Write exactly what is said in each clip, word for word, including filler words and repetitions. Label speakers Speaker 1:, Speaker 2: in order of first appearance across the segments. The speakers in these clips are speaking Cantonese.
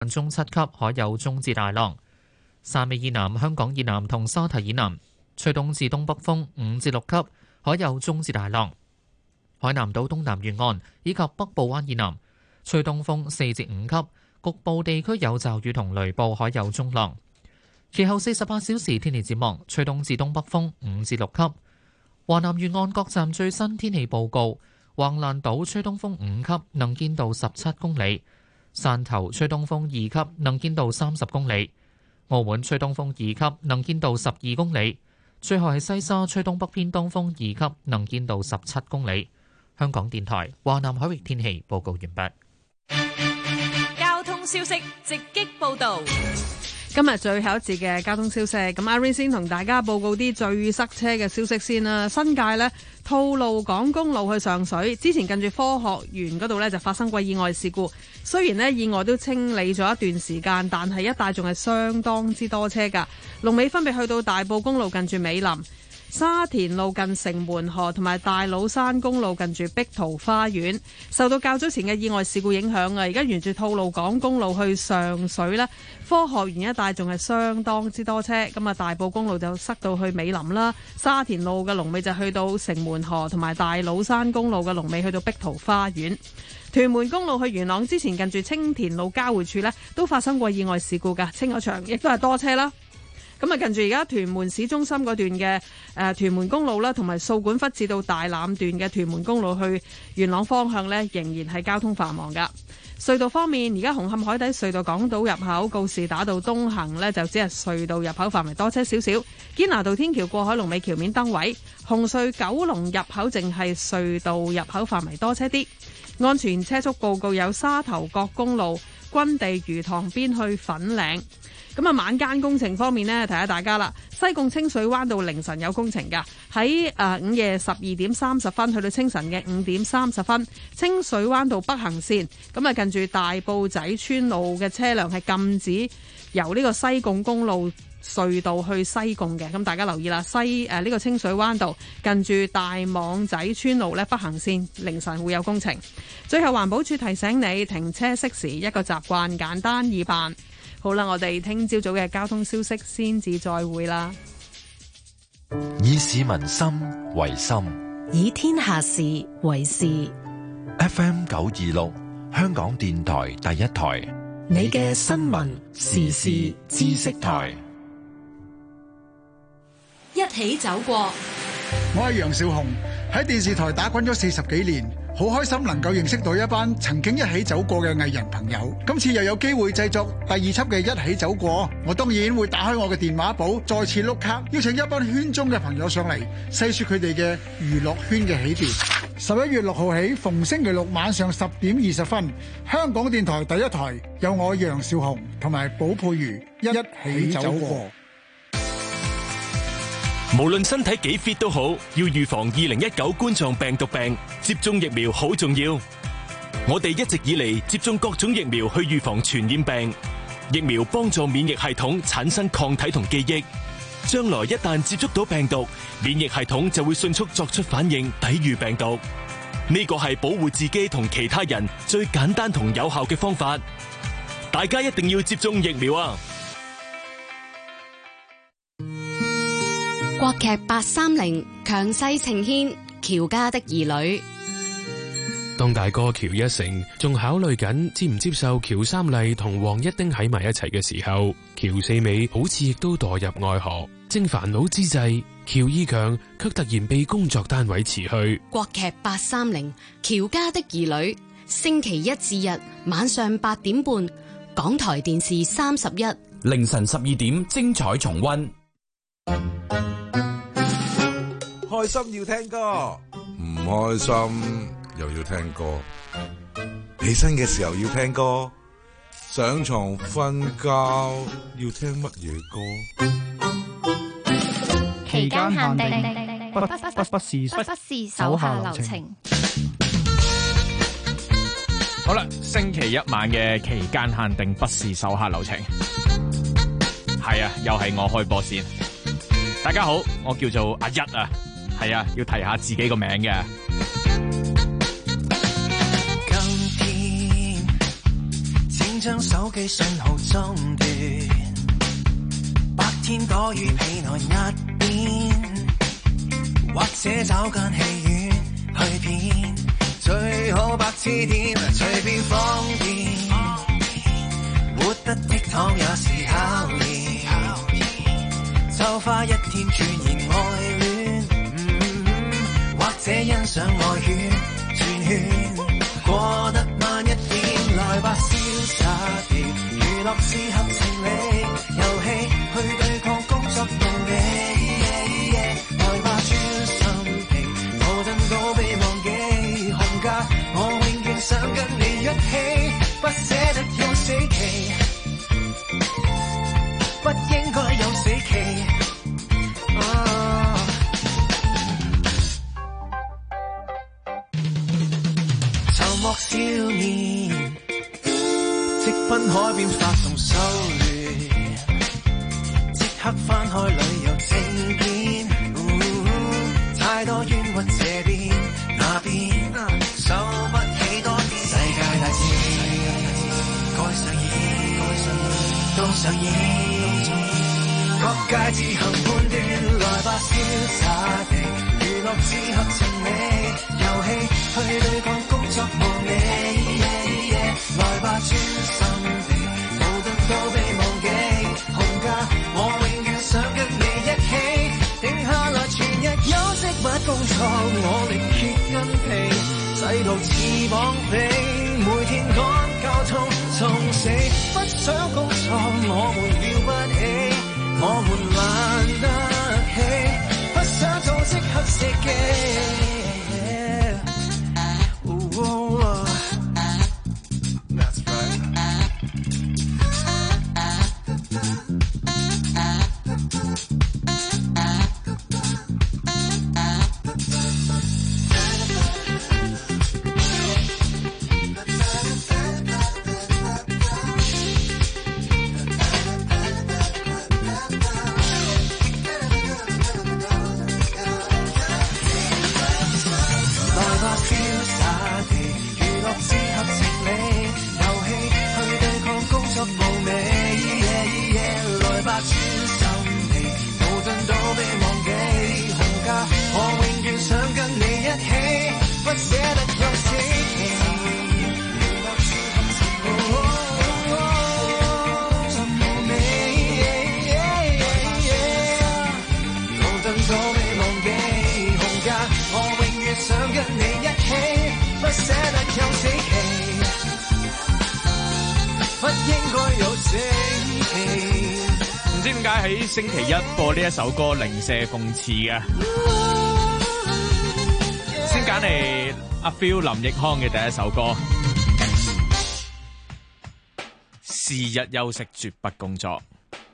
Speaker 1: 中七級，海有中至大浪。汕尾以南、香港以南同沙堤以南吹東至東北風五至六級，海有中至大浪。海南島東南沿岸以及北部灣以南吹東風四至五級，局部地區有驟雨同雷暴，海有中浪。其後四十八小時天氣展望，吹東至東北風五至六級。華南沿岸各站最新天氣報告：橫瀾島吹東風五級，能見度十七公里；汕頭吹東風二級，能見度三十公里；澳門吹東風二級，能見度十二公里。最後係西沙吹東北偏東風二級，能見度十七公里。香港電台華南海域天氣報告完畢。
Speaker 2: 交通消息直擊報道。
Speaker 3: 今日最後一節嘅交通消息，咁阿 Ray 先同大家報告啲最塞車嘅消息先啦。新界呢，吐露港公路去上水，之前近住科學園嗰度呢，就發生過意外事故，雖然呢意外都清理咗一段時間，但係一帶仲係相當之多車㗎。龍尾分別去到大埔公路近住美林、沙田路近城門河同埋大老山公路近住碧桃花園。受到較早前嘅意外事故影響啊，而家沿住吐露港公路去上水呢，科學園一帶仲係相當之多車。咁啊，大埔公路就塞到去美林啦，沙田路嘅龍尾就去到城門河，同埋大老山公路嘅龍尾去到碧桃花園。屯門公路去元朗之前近住青田路交匯處呢，都發生過意外事故㗎，清咗場，亦都係多車啦。咁啊，近住而家屯門市中心嗰段嘅誒、呃、屯門公路啦，同埋掃管笏至到大欖段嘅屯門公路去元朗方向呢，仍然係交通繁忙噶。隧道方面，而家紅磡海底隧道港島入口告士打道東行呢，就只係隧道入口範圍多車少少。堅拿道天橋過海龍尾橋面燈位，紅隧九龍入口淨係隧道入口範圍多車啲。安全車速報告有沙頭角公路軍地魚塘邊去粉嶺。咁啊，晚間工程方面呢，提下大家啦。西貢清水灣道凌晨有工程㗎，喺誒午夜十二點三十分去到清晨嘅五點三十分，清水灣道北行線，咁啊近住大埔仔村路嘅車輛係禁止由呢個西貢公路隧道去西貢嘅，咁大家留意啦。西誒呢、呃這個清水灣道近住大網仔村路呢，北行線凌晨會有工程。最後環保署提醒你，停車熄匙一個習慣，簡單易辦。好啦，我哋聽朝早嘅交通消息先至再會啦。
Speaker 4: 以市民心為心，
Speaker 5: 以天下事為事。
Speaker 4: F M 九二六，香港電台第一台，
Speaker 5: 你嘅新聞時事知識台，
Speaker 2: 一起走過。
Speaker 6: 我係楊少雄，喺電視台打滾咗四十幾年，好開心能夠認識到一班曾經一起走過嘅藝人朋友。今次又有機會製作第二輯嘅一起走過，我當然會打開我嘅電話簿，再次碌卡，邀請一班圈中嘅朋友上嚟，細說佢哋嘅娛樂圈嘅起跌。十一月六號起，逢星期六晚上十點二十分，香港電台第一台有我楊少雄同埋寶佩如一起走過。
Speaker 7: 無論身體幾 fit 都好，要預防二零一九冠狀病毒病，接種疫苗好重要。我哋一直以嚟接種各種疫苗去預防傳染病，疫苗幫助免疫系統產生抗體同記憶，將來一旦接觸到病毒，免疫系統就會迅速作出反應，抵禦病毒。呢個係保護自己同其他人最簡單同有效嘅方法。大家一定要接種疫苗啊！
Speaker 8: 國劇八三零強勢呈現喬家的兒女。
Speaker 9: 當大哥喬一成仲考慮緊接唔接受喬三麗同黃一丁喺埋一齊嘅時候，喬四美好似亦都墮入愛河。正煩惱之際，喬二強卻突然被工作單位辭去。
Speaker 8: 國劇八三零喬家的兒女，星期一至日晚上八點半，港台電視三十一，
Speaker 10: 凌晨十二點精彩重溫。
Speaker 11: 開心要聽歌，唔開心又要聽歌。起身嘅時候要聽歌，上床瞓覺要聽乜嘢歌？
Speaker 12: 期間限定，不不不不是不是手下留情。
Speaker 13: 好啦，星期一晚嘅期間限定不是手下留情。係啊，又係我開播先。大家好，我叫做阿一啊。係啊，要提下自己個名嘅。今天請
Speaker 14: 將手機信號中斷，白天躲於被內一邊，或者找間戲院去片，最好白痴點，隨便放電，活得倜儻也是考驗，就花一天鑽研愛戀，嗯，或者欣賞愛圈轉圈，過得慢一點，來吧瀟灑地，娛樂是合情理，遊戲去對抗工作無理，來吧專心地，無盡都被忘記，紅假我永遠想跟你一起，不捨得有死期，不應該有死期。啊、沉默少年，即奔海邊發動騷亂，即刻翻開旅遊證件，哦，太多冤屈這邊那邊，受不起多啲，世界大戰該上演都上演，各界自行判斷，來吧瀟灑地，娛樂只合情理，遊戲去對抗工作無理，來吧專心地，無盡都被忘記，紅假我永遠想跟你一起，定下來全日休息不工作，我力竭筋疲，世途似綁臂，每天趕交通送死，不想工作我們了不起，我們懶得起，不想做即刻熄機。
Speaker 13: 星期一播呢一首歌零舍諷刺嘅，先揀嚟阿 Phil 林奕匡嘅第一首歌，是日休息絕不工作。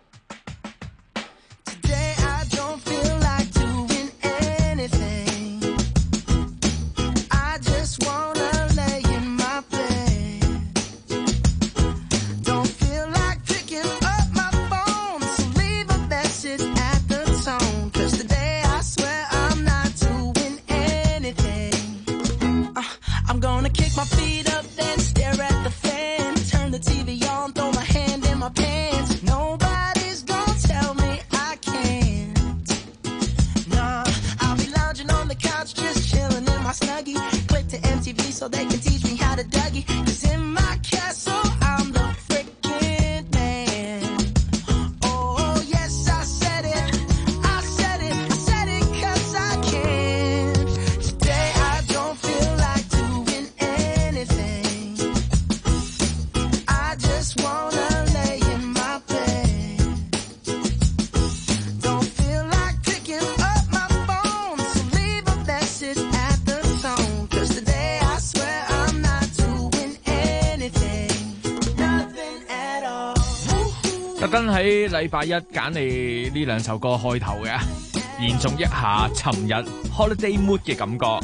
Speaker 13: 特登喺禮拜一揀你呢兩首歌開頭嘅，延續一下尋日 holiday mood 嘅感覺。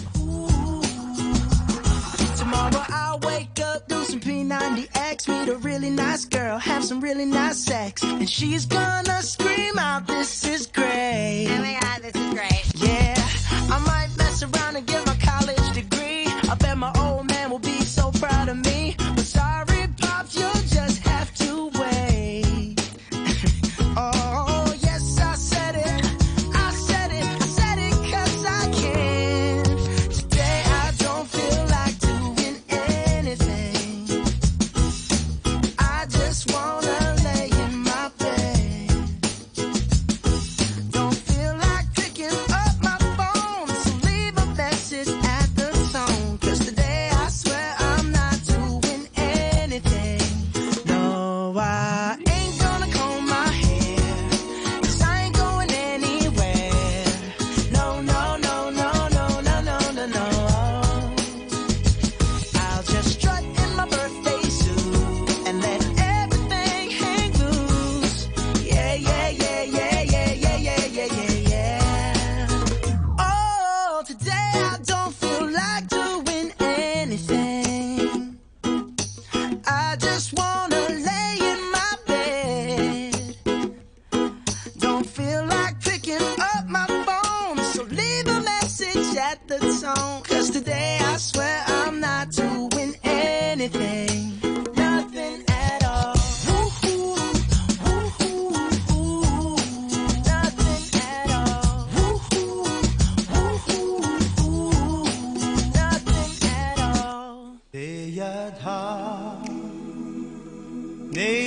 Speaker 14: Just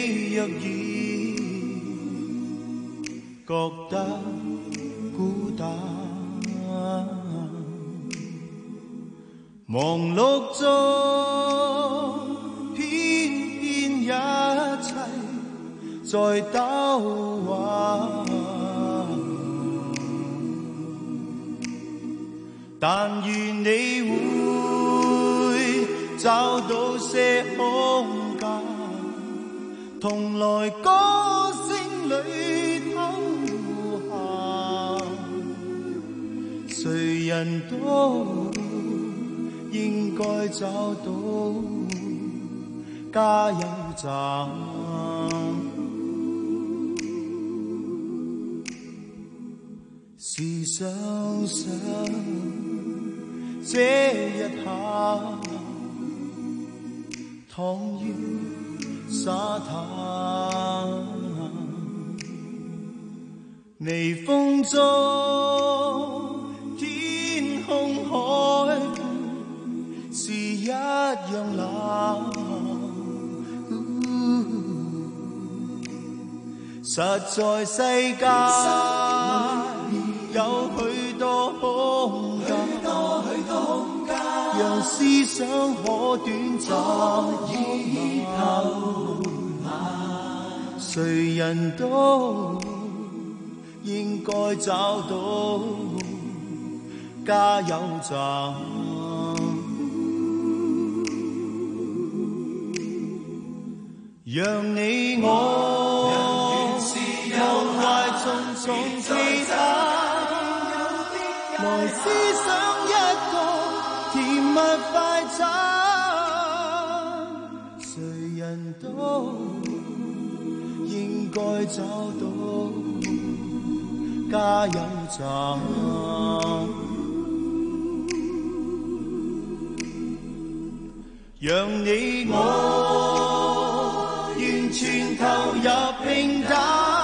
Speaker 14: 你若然覺得孤單，忙碌中偏偏一切在兜彎，但願你會找到些空間，同來歌聲裏偷閒，誰人都應該找到加油站。試想想這一刻，躺於沙灘，微風中天空海是一樣冷，實在世界有許多空間，讓思想可短暫以後，誰人都應該找到加油站。讓你我忘懷重重期待，來思想一個甜蜜快餐，誰人都應該找到加油站。讓你我完全投入平淡，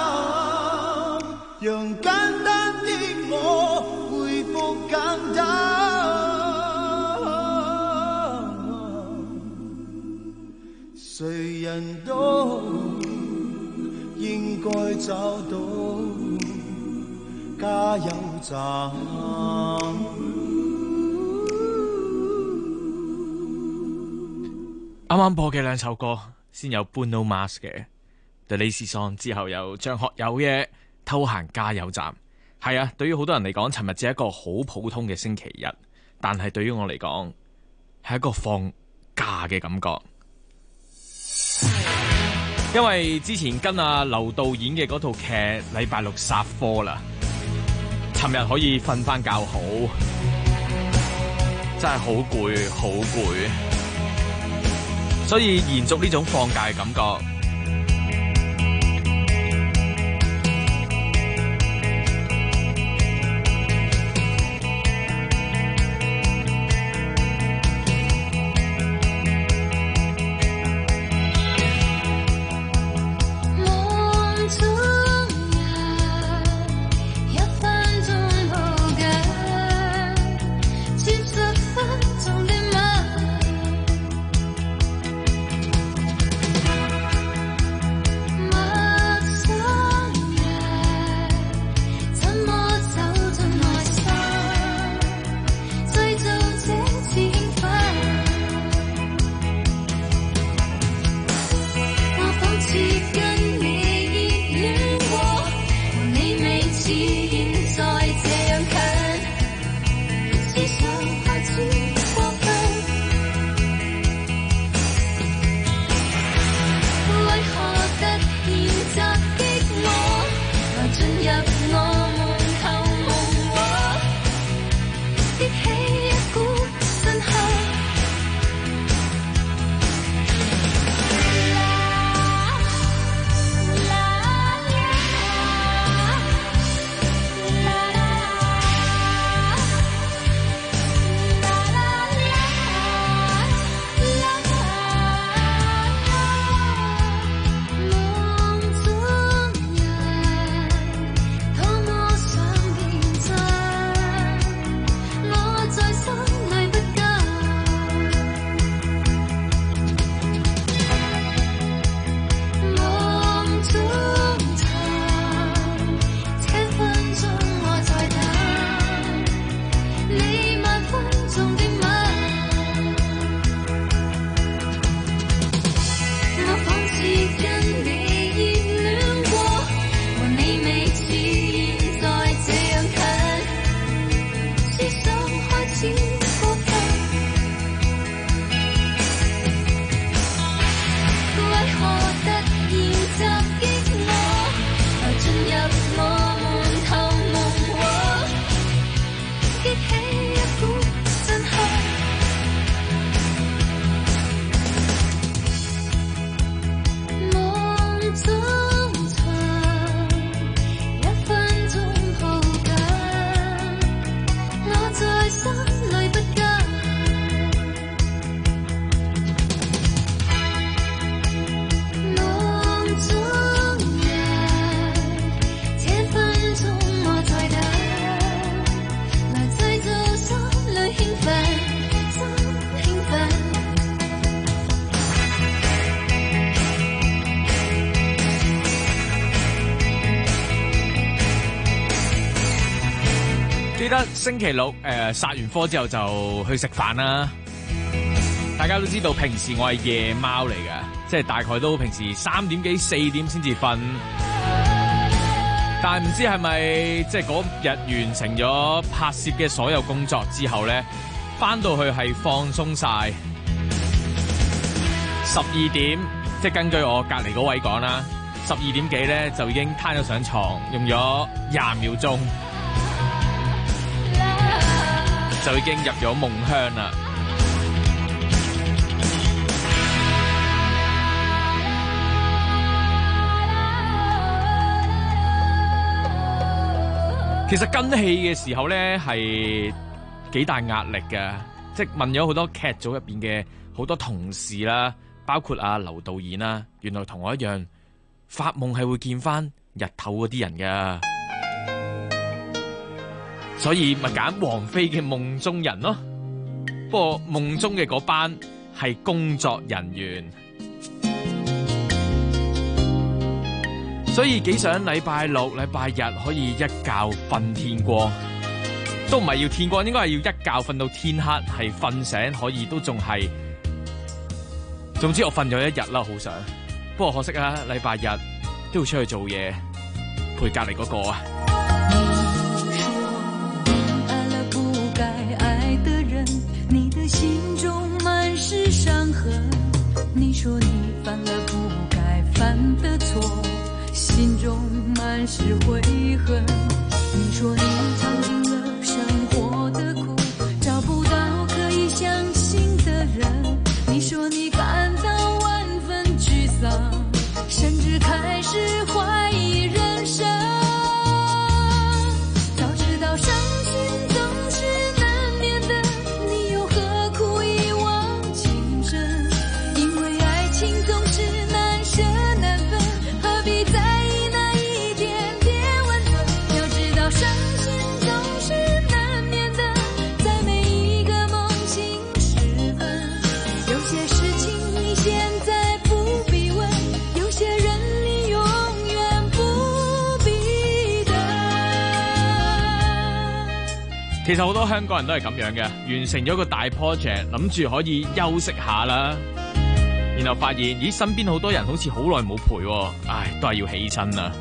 Speaker 14: 讓簡單的我恢復簡單，誰人都應該找到加油站。
Speaker 13: 啱啱播嘅兩首歌，先有 Bruno Mars 嘅 The Lazy Song， 之後有張學友嘅偷閒加油站。係啊，對於好多人嚟講，尋日只係一個好普通嘅星期日，但係對於我嚟講，係一個放假嘅感覺。因為之前跟阿劉導演嘅嗰套劇禮拜六殺科啦，尋日可以瞓翻覺好，真係好攰好攰，所以延續呢種放假嘅感覺。
Speaker 14: 跟你一樣
Speaker 13: 得星期六誒殺完科之後就去食飯啦。大家都知道平時我係夜貓嚟嘅，即係大概都平時三點幾四點先至瞓。但係唔知係咪即係嗰日完成咗拍攝嘅所有工作之後咧，翻到去係放鬆晒。十二點，即係根據我隔離嗰位講啦，十二點幾咧就已經攤咗上床，用咗廿秒鐘就已經入咗夢鄉啦。其實跟戲嘅時候咧係幾大壓力嘅，即係問咗好多劇組入邊嘅好多同事啦，包括阿劉導演啦，原來同我一樣發夢係會見翻日頭嗰啲人噶，所以咪揀王菲嘅夢中人咯。不過夢中嘅嗰班係工作人員。所以幾想禮拜六、禮拜日可以一覺瞓天光，都唔係要天光，應該係要一覺瞓到天黑，係瞓醒可以都仲係。總之我瞓咗一日啦，好想。不過可惜啊，禮拜日都要出去做嘢，陪隔籬嗰個啊。
Speaker 15: 你的心中滿是傷痕，你說你犯了不該犯的錯，心中滿是悔恨，你說你嘗盡了生活的苦，找不到可以相信的人，你說你感到萬分沮喪，甚至開始懷疑人生，早知道傷心總是難免的，你又何苦一往情深，因為愛情總是難捨難分，何必在意那一點點溫存，要知道傷心總是難免的，在每一個夢醒時分，有些事情你現在不必問，有些人你永遠不必等。
Speaker 13: 其實好多香港人都係咁樣嘅，完成咗個大 project， 諗住可以休息下啦，然後發現咦身邊好多人好似好耐冇陪喎，唉都係要起身啦。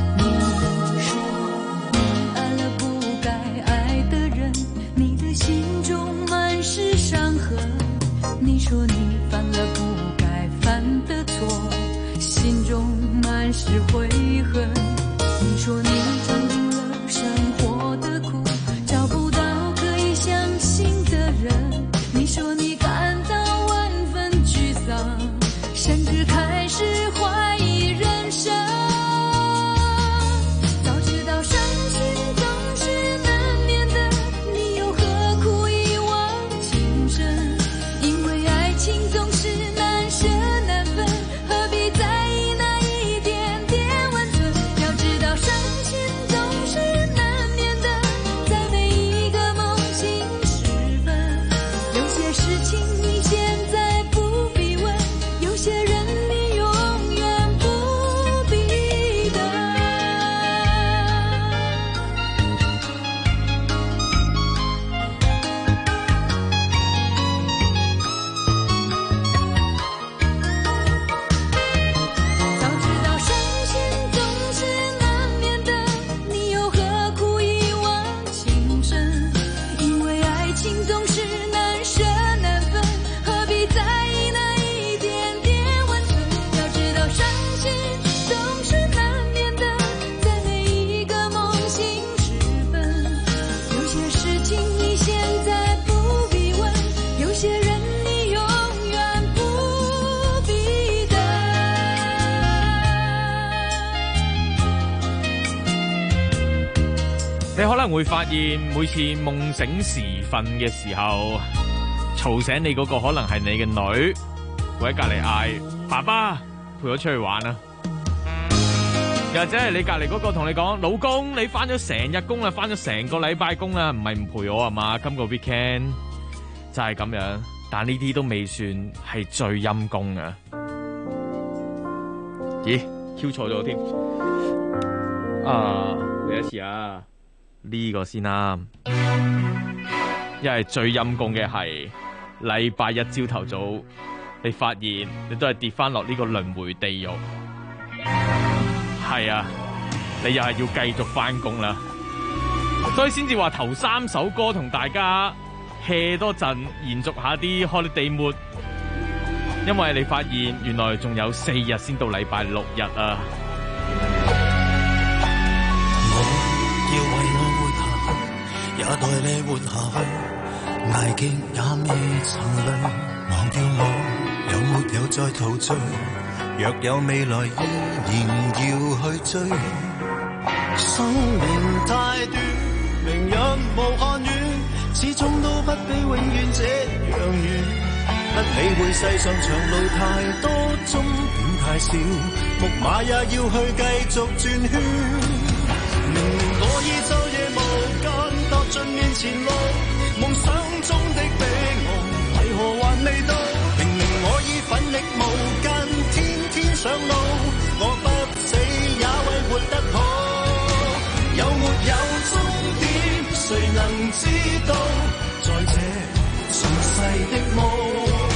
Speaker 15: 愛了不該愛的人，你的心中滿是傷痕，你說你犯了不該犯的錯，心中滿是悔恨，你說你嘗盡了生活的苦，找不到可以相信的人，你說你感到萬分沮喪，甚至開始懷疑人生，早知道傷心總是難免的，你又何苦一往情深，因為愛情總是難捨難分，何必在意那一點點溫存，要知道傷心總是難免的，在每一個夢醒時分，有些事情你現在不必問，有些人你永遠不必等。早知道傷心總是難免的，你又何苦一往情深，因為愛情總是難捨難分，何必在意那一點點溫存，要知道傷心總是難免的，在每一個夢醒時分，有些事情你現在不必問，有些人你永遠不必等。
Speaker 13: 你可能會發現每次夢醒時分嘅時候，嘈醒你嗰個可能係你嘅女，會喺隔籬嗌爸爸陪我出去玩啊，又或者係你隔籬嗰個同你講老公你返咗成日工啦，返咗成個禮拜工啦，唔係唔陪我啊嘛，今個 weekend 就係咁樣，但呢啲都未算係最陰功啊。咦 Q 錯咗添啊，嚟一次啊！ 呢個先啦。因為最陰公嘅係禮拜一朝頭早，你發現你都係跌翻落呢個輪迴地獄。係啊，你又係要繼續翻工啦，所以先至話頭三首歌同大家 hea 多陣，延續下啲 holiday mood。因為你發現原來仲有四日先到禮拜六日啊！
Speaker 14: 我要為我活下去，也待你活下去，捱極也未曾累。忘掉我有沒有再陶醉？若有未來依然要去追。生命太短，明日無限遠，始終都不比永遠這樣遠。不理會世上長路太多，終點太少，木馬也要去繼續轉圈。明明我已晝夜無間踏盡面前路，夢想中的彼岸為何還未到？明明我已奮力無間，天天上路，我不死也為活得好。有沒有終點，誰能知道？在這塵世的夢。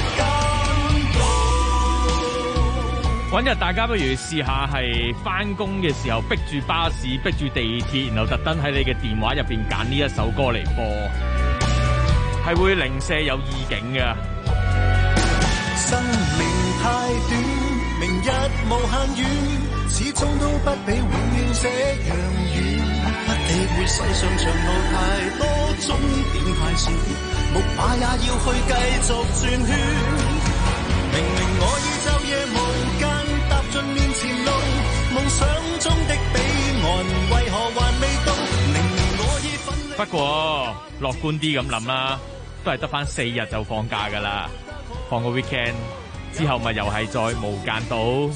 Speaker 13: 搵日大家不如試下係翻工嘅時候逼住巴士逼住地鐵，然後特登喺你嘅電話入邊揀呢一首歌嚟播，係會零舍有意境嘅。
Speaker 14: 生命太短，明日無限遠，始終都不比永遠這樣遠。不理會世上長路太多，終點太少，木馬也要去繼續轉圈。明明我已晝夜無間踏盡面前路，夢想中的彼岸為何還未到？明明我已奮力。
Speaker 13: 不過樂觀啲咁諗啦，都係得翻四日就放假噶啦，放個 weekend 之後咪又係再無間道。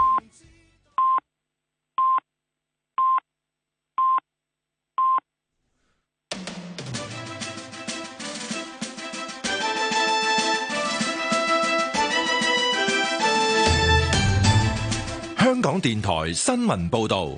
Speaker 4: 香港電台新聞報道，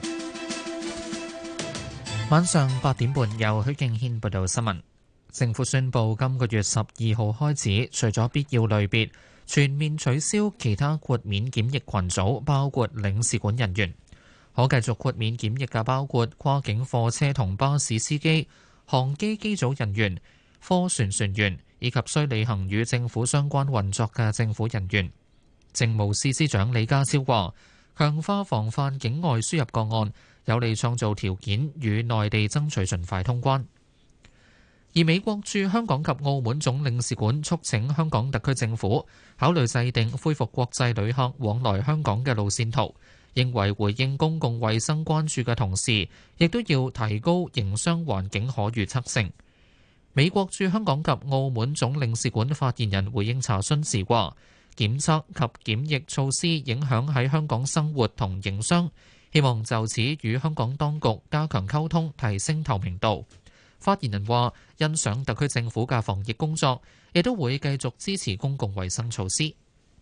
Speaker 1: 晚上八點半由許敬軒報道新聞。政府宣布今個月十二號開始，除咗必要類別，全面取消其他豁免檢疫群組，包括領事館人員。可繼續豁免檢疫嘅包括跨境貨車同巴士司機、航機機組人員、貨船船員以及需履行與政府相關運作嘅政府人員。政務司司長李家超話，強化防範境外輸入個案，有利創造條件與內地爭取盡快通關。而美國駐香港及澳門總領事館促請香港特區政府考慮制定恢復國際旅客往來香港嘅路線圖，認為回應公共衛生關注嘅同時，亦都要提高營商環境可預測性。美國駐香港及澳門總領事館發言人回應查詢時話，檢測及檢疫措施影響喺香港生活同營商，希望就此與香港當局加強溝通，提升透明度。發言人話，欣賞特區政府嘅防疫工作，亦都會繼續支持公共衛生措施。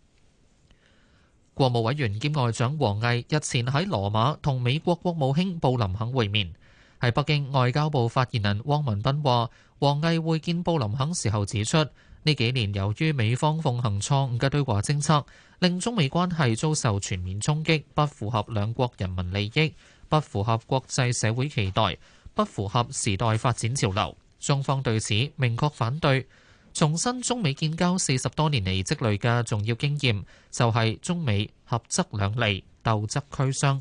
Speaker 1: 國務委員兼外長王毅日前喺羅馬同美國國務卿布林肯會面。喺北京，外交部發言人汪文斌話，王毅會見布林肯時候指出，呢幾年由於美方奉行錯誤嘅對華政策，令中美關係遭受全面衝擊，不符合兩國人民利益，不符合國際社會期待，不符合時代發展潮流。中方對此明確反對，重申中美建交四十多年嚟積累嘅重要經驗，就係中美合則兩利，鬥則俱傷。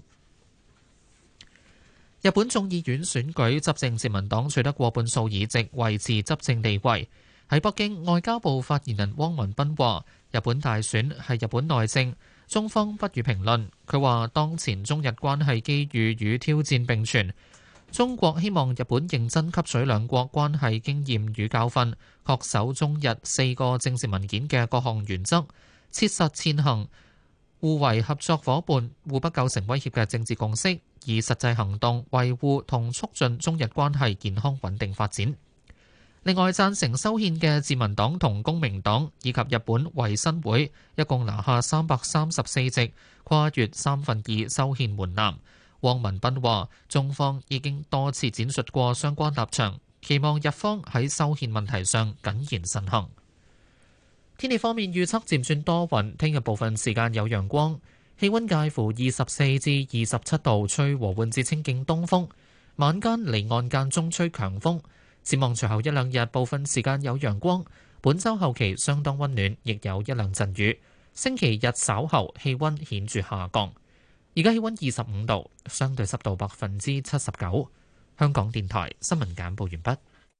Speaker 1: 日本眾議院選舉，執政自民黨取得過半數議席，維持執政地位。喺北京，外交部發言人汪文斌話，日本大選係日本內政，中方不予評論。佢話，當前中日關係機遇與挑戰並存，中國希望日本認真吸取兩國關係經驗與教訓，恪守中日四個政治文件嘅各項原則，切實踐行互為合作夥伴、互不構成威脅嘅政治共識，以實際行動維護同促進中日關係健康穩定發展。另外，贊成修憲嘅自民黨同公明黨以及日本維新會一共拿下三百三十四席，跨越三分二修憲門檻。 汪文斌話：中方已經多次展述過相關立場，期望日方喺修憲問題上謹言慎行。天氣方面預測漸轉多雲，聽日部分時間有陽光，氣溫介乎二十四至二十七度，吹和緩至清勁東風。晚間離岸間中吹強風。展望隨後一兩日部分時間有陽光，本週後期相當溫暖，亦有一兩陣雨。星期日稍後氣溫顯著下降。而家氣溫二十五度，相對濕度百分之七十九。香港電台新聞簡報完畢。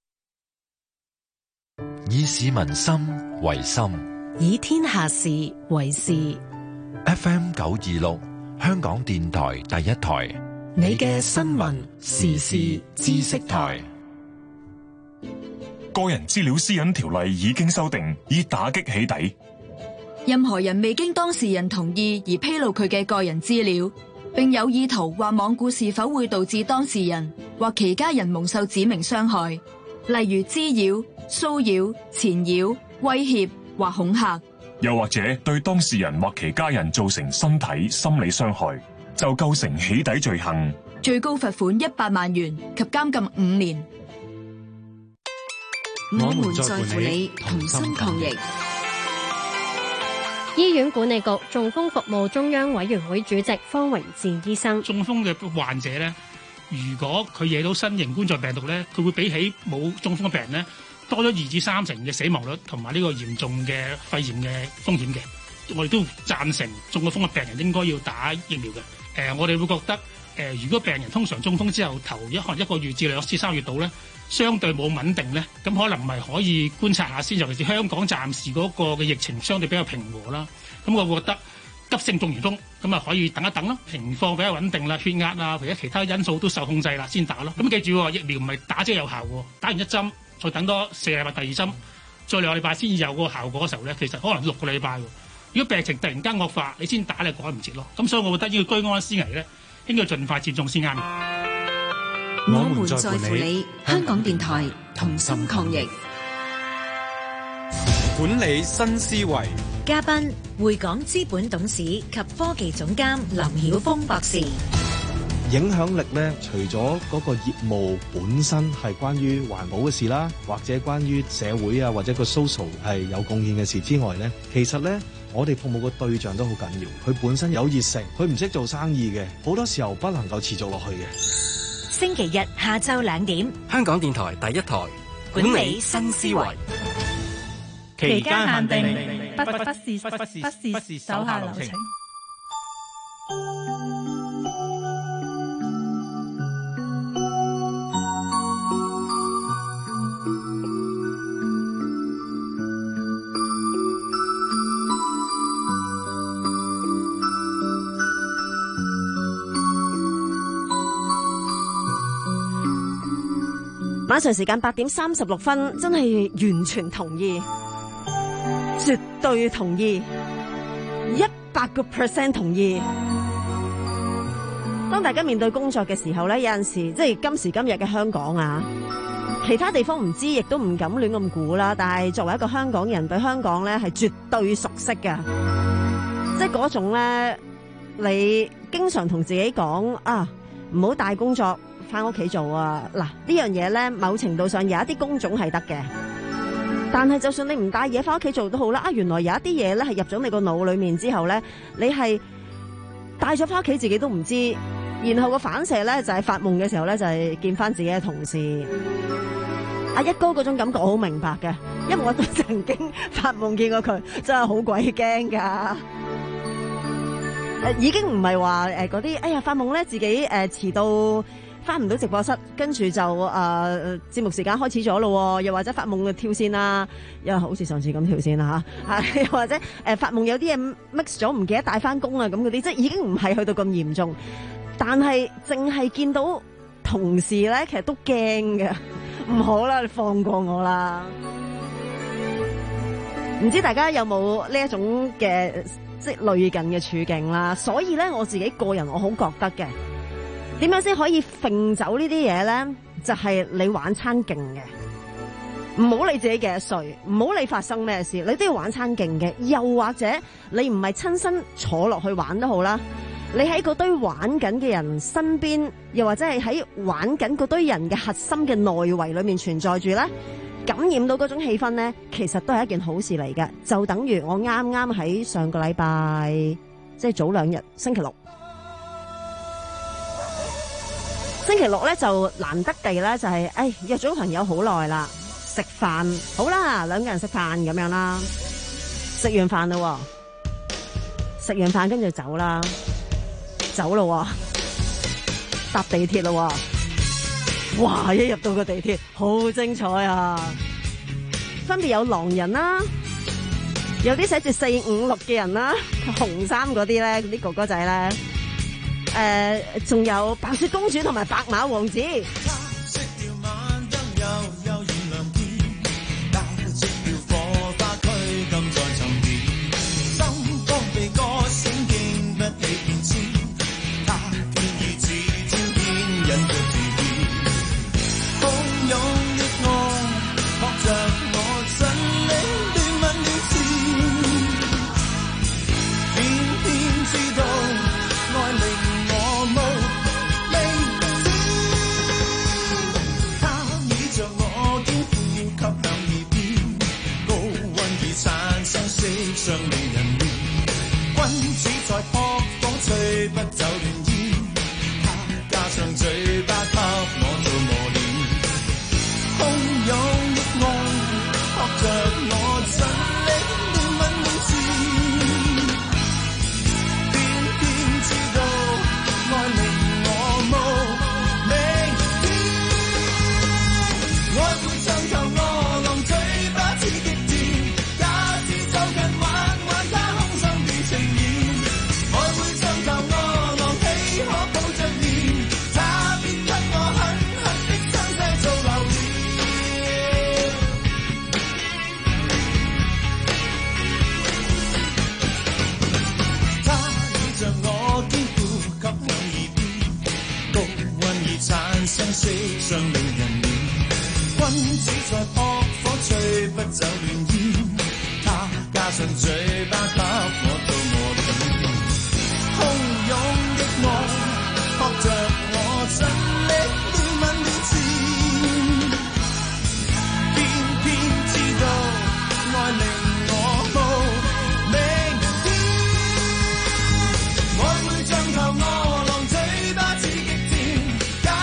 Speaker 4: 以市民心為心，
Speaker 16: 以天下事為事。
Speaker 4: F M 九二六，香港電台第一台，
Speaker 5: 你嘅新聞時事知識台。
Speaker 17: 個人資料私隱條例已經修訂，以打擊起底。
Speaker 18: 任何人未經當事人同意而披露佢嘅個人資料，並有意圖或罔顧是否會導致當事人或其家人蒙受指明傷害，例如滋擾、騷擾、纏擾、威脅或恐嚇，
Speaker 17: 又或者對當事人或其家人造成身體、心理傷害，就構成起底罪行，
Speaker 18: 最高罰款一百萬元及監禁五年。
Speaker 16: 我們在乎你，同心抗疫。
Speaker 19: 醫院管理局中風服務中央委員會主席方榮志醫生：
Speaker 20: 中風嘅患者咧，如果佢惹到新型冠狀病毒咧，佢會比起冇中風嘅病人咧，多咗二至三成嘅死亡率同埋呢個嚴重嘅肺炎嘅風險嘅。我哋都贊成中咗風嘅病人應該要打疫苗嘅。誒、呃，我哋會覺得誒、呃，如果病人通常中風之後頭一可能一個月至兩至三個月度咧，相對冇穩定咧，咁可能咪可以觀察下先。尤其是香港暫時嗰個嘅疫情相對比較平和啦，咁我覺得急性中完風咁啊可以等一等咯，情況比較穩定啦，血壓啊或者其他因素都受控制啦，先打咯。咁記住疫苗唔係打即係有效喎，打完一針再等多四禮拜第二針，再兩個禮拜先有個效果嘅時候咧，其實可能六個禮拜喎。如果病情突然間惡化，你先打你趕唔切咯。咁所以我覺得呢個居安思危咧，應該盡快接種先啱。
Speaker 16: 我們在乎你，香港電台同心抗疫。
Speaker 21: 管理新思維，
Speaker 16: 嘉賓匯港資本董事及科技總監林曉峰博士。
Speaker 22: 影響力咧，除咗嗰個業務本身係關於環保嘅事啦，或者關於社會啊，或者個 social 係有貢獻嘅事之外咧，其實咧，我哋服務個對象都好緊要。佢本身有熱誠，佢唔識做生意嘅，好多時候不能夠持續落去嘅。
Speaker 16: 星期日下晝兩點，
Speaker 21: 香港電台第一台
Speaker 16: 管理新思維。
Speaker 21: 期間限定，
Speaker 12: 不不不是不是不是手下留情。
Speaker 23: 晚上時間八點三十六分，真係完全同意，絕對同意，一百個 percent 同意。當大家面對工作嘅時候咧，有陣時即係今時今日嘅香港啊，其他地方唔知，亦都唔敢亂咁估啦。但係作為一個香港人，對香港咧係絕對熟悉㗎，即係嗰種咧，你經常同自己講啊，唔好帶工作翻屋企做啊！嗱，呢樣嘢咧，某程度上有一啲工種係得嘅，但係就算你唔帶嘢翻屋企做都好啦。啊，原來有一啲嘢咧係入咗你個腦裏面之後咧，你係帶咗翻屋企自己都唔知，然後個反射咧就係發夢嘅時候咧就係見翻自己嘅同事。阿一哥嗰種感覺我好明白嘅，因為我都曾經發夢見過佢，真係好鬼驚噶。誒，已經唔係話誒嗰啲，哎呀發夢咧自己誒遲到。翻唔到直播室，跟住就誒、呃、節目時間開始咗咯，又或者發夢嘅跳線啦，又好似上次咁跳線啦嚇，又或者誒、呃、發夢有啲嘢 mix 咗，唔記得帶翻工啊咁嗰啲，即係已經唔係去到咁嚴重，但係淨係見到同事咧，其實都驚嘅，唔好啦，你放過我啦。唔知大家有冇呢一種嘅即係類近嘅處境啦？所以咧，我自己個人我好覺得嘅。點樣先可以揈走呢啲嘢咧？就係、是、你玩餐勁嘅，唔好理自己幾多歲，唔好理發生咩事，你都要玩餐勁嘅。又或者你唔係親身坐落去玩都好啦， 你喺嗰堆玩緊嘅人身邊，又或者係喺玩緊嗰堆人嘅核心嘅內圍裏面存在住咧，感染到嗰種氣氛咧，其實都係一件好事嚟嘅。就等於我啱啱喺上個禮拜，即係早兩日星期六，星期六咧就難得地咧就係、是，誒約咗朋友好耐啦，食飯好啦，兩個人食飯咁樣啦，食完飯啦，食完飯跟住走啦，走咯，搭地鐵咯，哇！一入到個地鐵好精彩啊，分別有狼人啦，有啲寫住四五六嘅人啦，紅衫嗰啲咧，嗰啲哥哥仔咧。誒、呃，仲有白雪公主同埋白馬王子。
Speaker 14: 尚令人亂，君子在撲火吹不走亂煙，他加上嘴巴給我做磨練，洶湧的愛撲着我盡力亂吻亂纏，偏偏知道愛令我無明天，愛會像頭餓狼嘴巴似極甜，也似就近玩。相識尚令人亂，君子在撲火吹不走亂煙，他加上嘴巴給我做磨練，洶湧的愛撲着我盡力亂吻亂纏，偏偏知道愛令我無明天，愛會像頭餓狼嘴巴似極甜。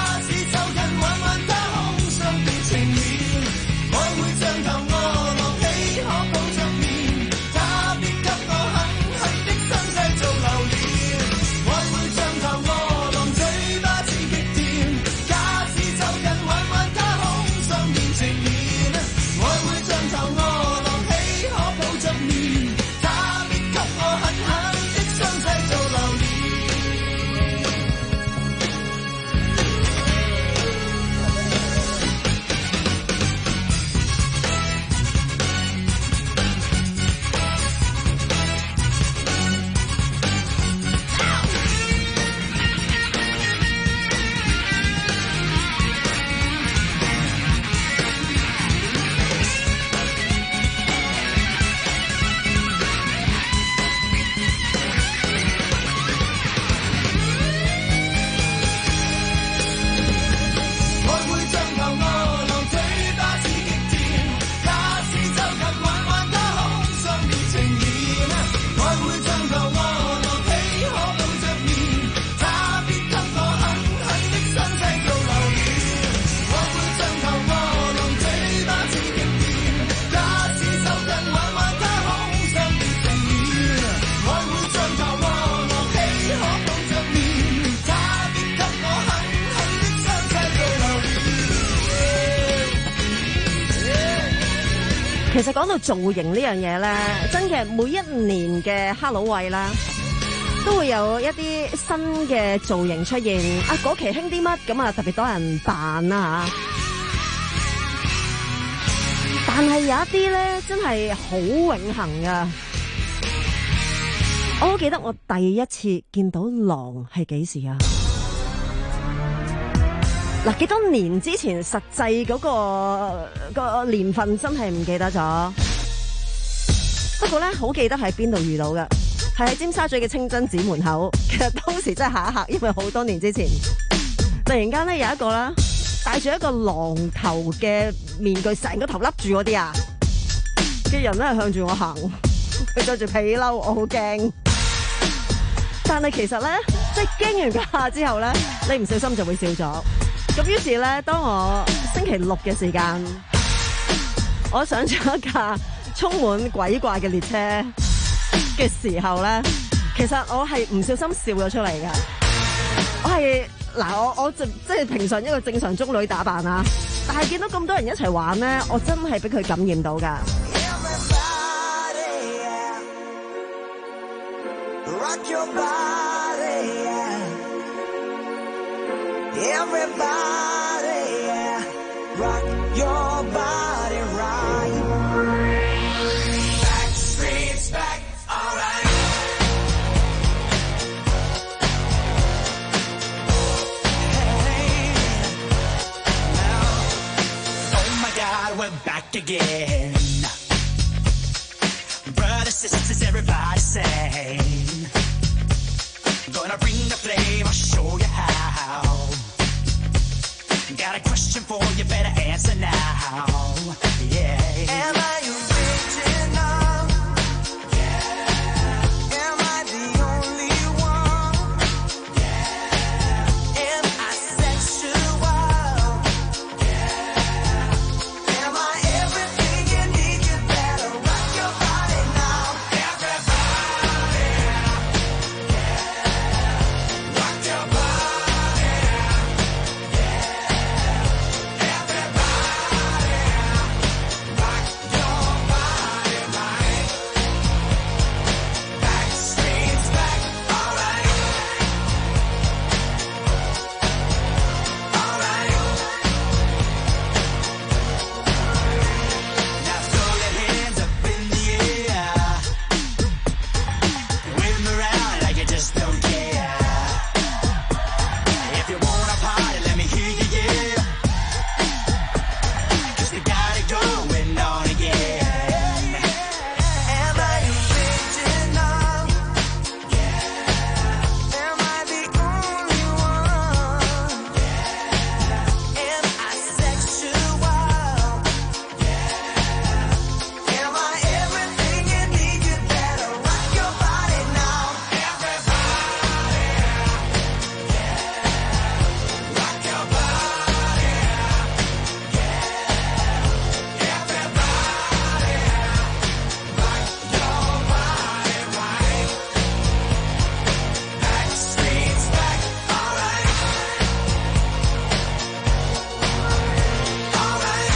Speaker 14: 其實講到造型呢樣嘢咧，真嘅每一年嘅哈囉喂啦，都會有一啲新嘅造型出現。啊，嗰期興啲乜咁啊，特別多人扮啦吓。但係有一啲咧，真係好永恆噶。我好記得我第一次見到狼係幾時啊？嗱，幾多年之前實際嗰個個年份真係唔記得咗，不過咧好記得喺邊度遇到嘅。
Speaker 23: 係喺尖沙咀嘅清真寺門口。其實當時真係嚇一嚇，因為好多年之前，突然間咧有一個啦，戴住一個狼頭嘅面具，成個頭笠住嗰啲啊嘅人咧向住我行，佢着住皮褸，我好驚。但係其實咧，即係驚完嗰下之後咧，你唔小心就會笑咗。咁於是咧，當我星期六嘅時間，我上咗一架充滿鬼怪嘅列車嘅時候咧，其實我係唔小心笑咗出嚟嘅。我係嗱，我我就即係平常一個正常中女打扮啊，但係見到咁多人一齊玩咧，我真係俾佢感染到噶。Rock your body, yeah. Everybody, yeah. Rock your body right. Back streets back, alright. Hey, now, oh my God, we're back again. Brothers, sisters, everybody say. Gonna bring the flame, I'll show you how. Got a question for you, better answer now. Yeah. Am I original? Yeah. Am I the only one? Yeah. Am I sexual? Yeah. Am I everything you need? You better rock your body now. Everybody. Yeah. Rock your body. Yeah. Everybody. Rock your body right. Back streets back, alright. Alright. Now throw your hands up in the air. Wave 'em around like you just don't care. If you wanna party, let me hear you, yeah. 'Cause we got it going on again. Am I original? Yeah. Am I the only one? Yeah. Am I sexual? Yeah. Am I everything you need? You better rock your body now. Everybody. Yeah. Rock your body. Yeah. Everybody. Rock your body right. Back streets back, alright. Alright.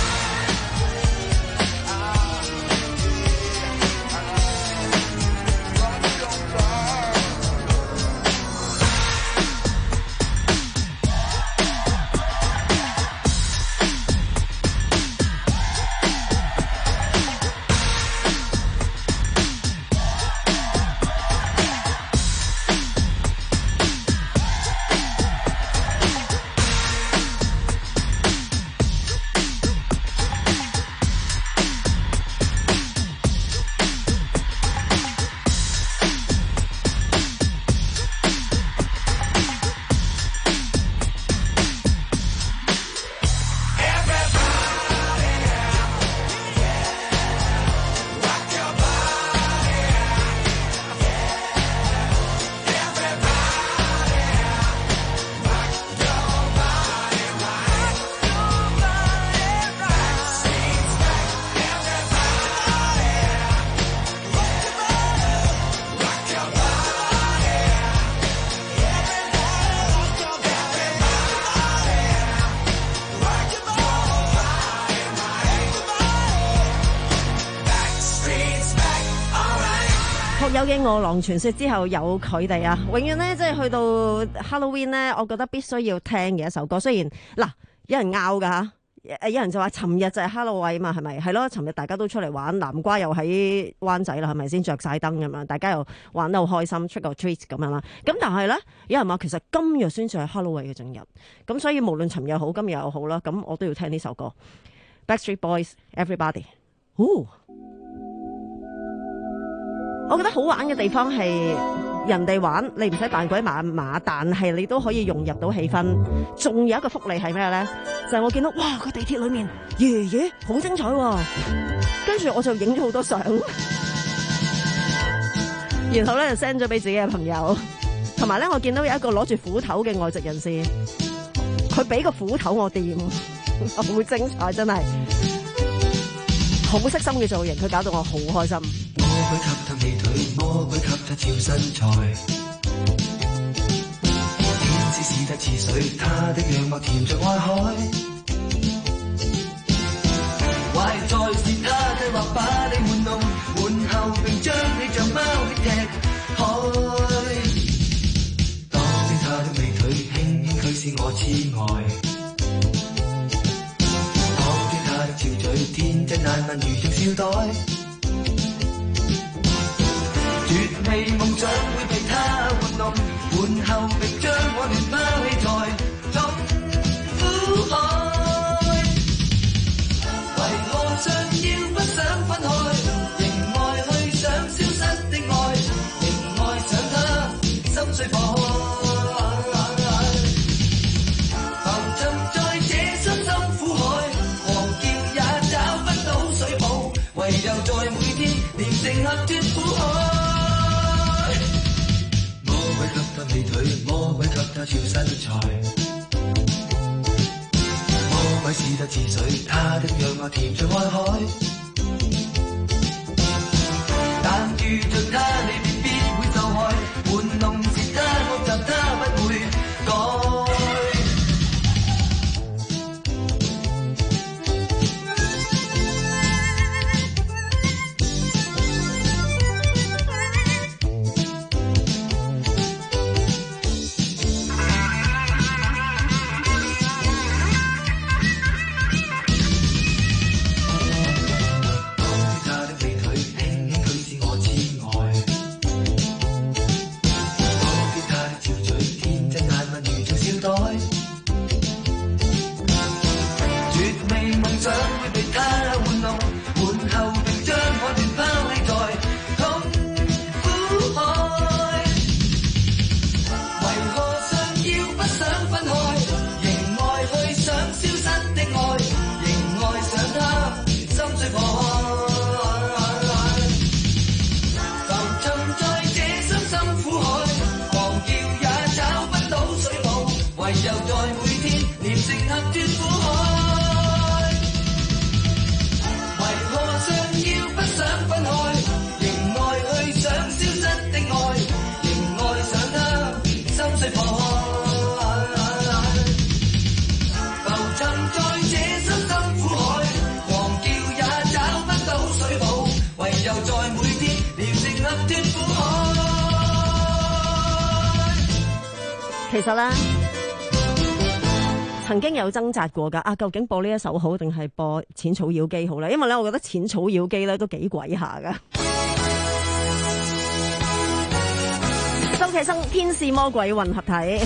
Speaker 23: 學友嘅《餓狼傳說》之後有佢哋啊，永遠咧即係去到 Halloween 咧，我覺得必須要聽嘅一首歌。雖然嗱有人拗噶吓，誒有人就話尋日就係 Halloween 嘛，係咪？係咯，尋日大家都出嚟玩，南瓜又喺灣仔啦，係咪先着晒燈咁樣，大家又玩得好開心，出個 treat 咁樣啦。咁但係咧，有人話其實今日先至係 Halloween 嘅正日，咁所以無論尋日好，今日又好啦，咁我都要聽呢首歌。Backstreet Boys，Everybody。哦我覺得好玩嘅地方係人哋玩，你唔使扮鬼馬馬，但係你都可以融入到氣氛。仲有一個福利係咩咧？就係、是、我見到哇個地鐵裏面爺爺好精彩喎，跟住我就影咗好多相，然後咧就 send 咗俾自己嘅朋友。同埋咧，我見到有一個攞住斧頭嘅外籍人士，佢俾個斧頭我掂，好精彩，真係好悉心嘅造型，佢搞到我好開心。
Speaker 14: 魔鬼給他美腿，魔鬼給他俏身材，天使使得似水，他的樣貌甜着愛海，壞在是他計劃把你玩弄，換後並將你像貓的踢開。當天他的美腿輕輕驅使我痴呆，當天他的俏嘴天真爛漫如隻笑袋。絕美夢想會被他玩弄，換後並將我亂拋棄在痛苦海。為何相要不想分開，仍愛去想消失的愛，仍愛上他心碎破開。浮沉在這深深苦海，狂叫也找不到水泡，唯有在每天連成合脫苦海。美腿，魔鬼給他俏身材，魔鬼使得似水，他的樣貌甜像愛海。但遇着他，你便必會受害，玩弄是他，惡習他不會改。
Speaker 23: 其實咧，曾經有掙扎過噶，啊，究竟播呢一首好定係播淺草妖姬好咧？因為咧，我覺得淺草妖姬咧都幾鬼下噶。周啟生天使魔鬼混合體，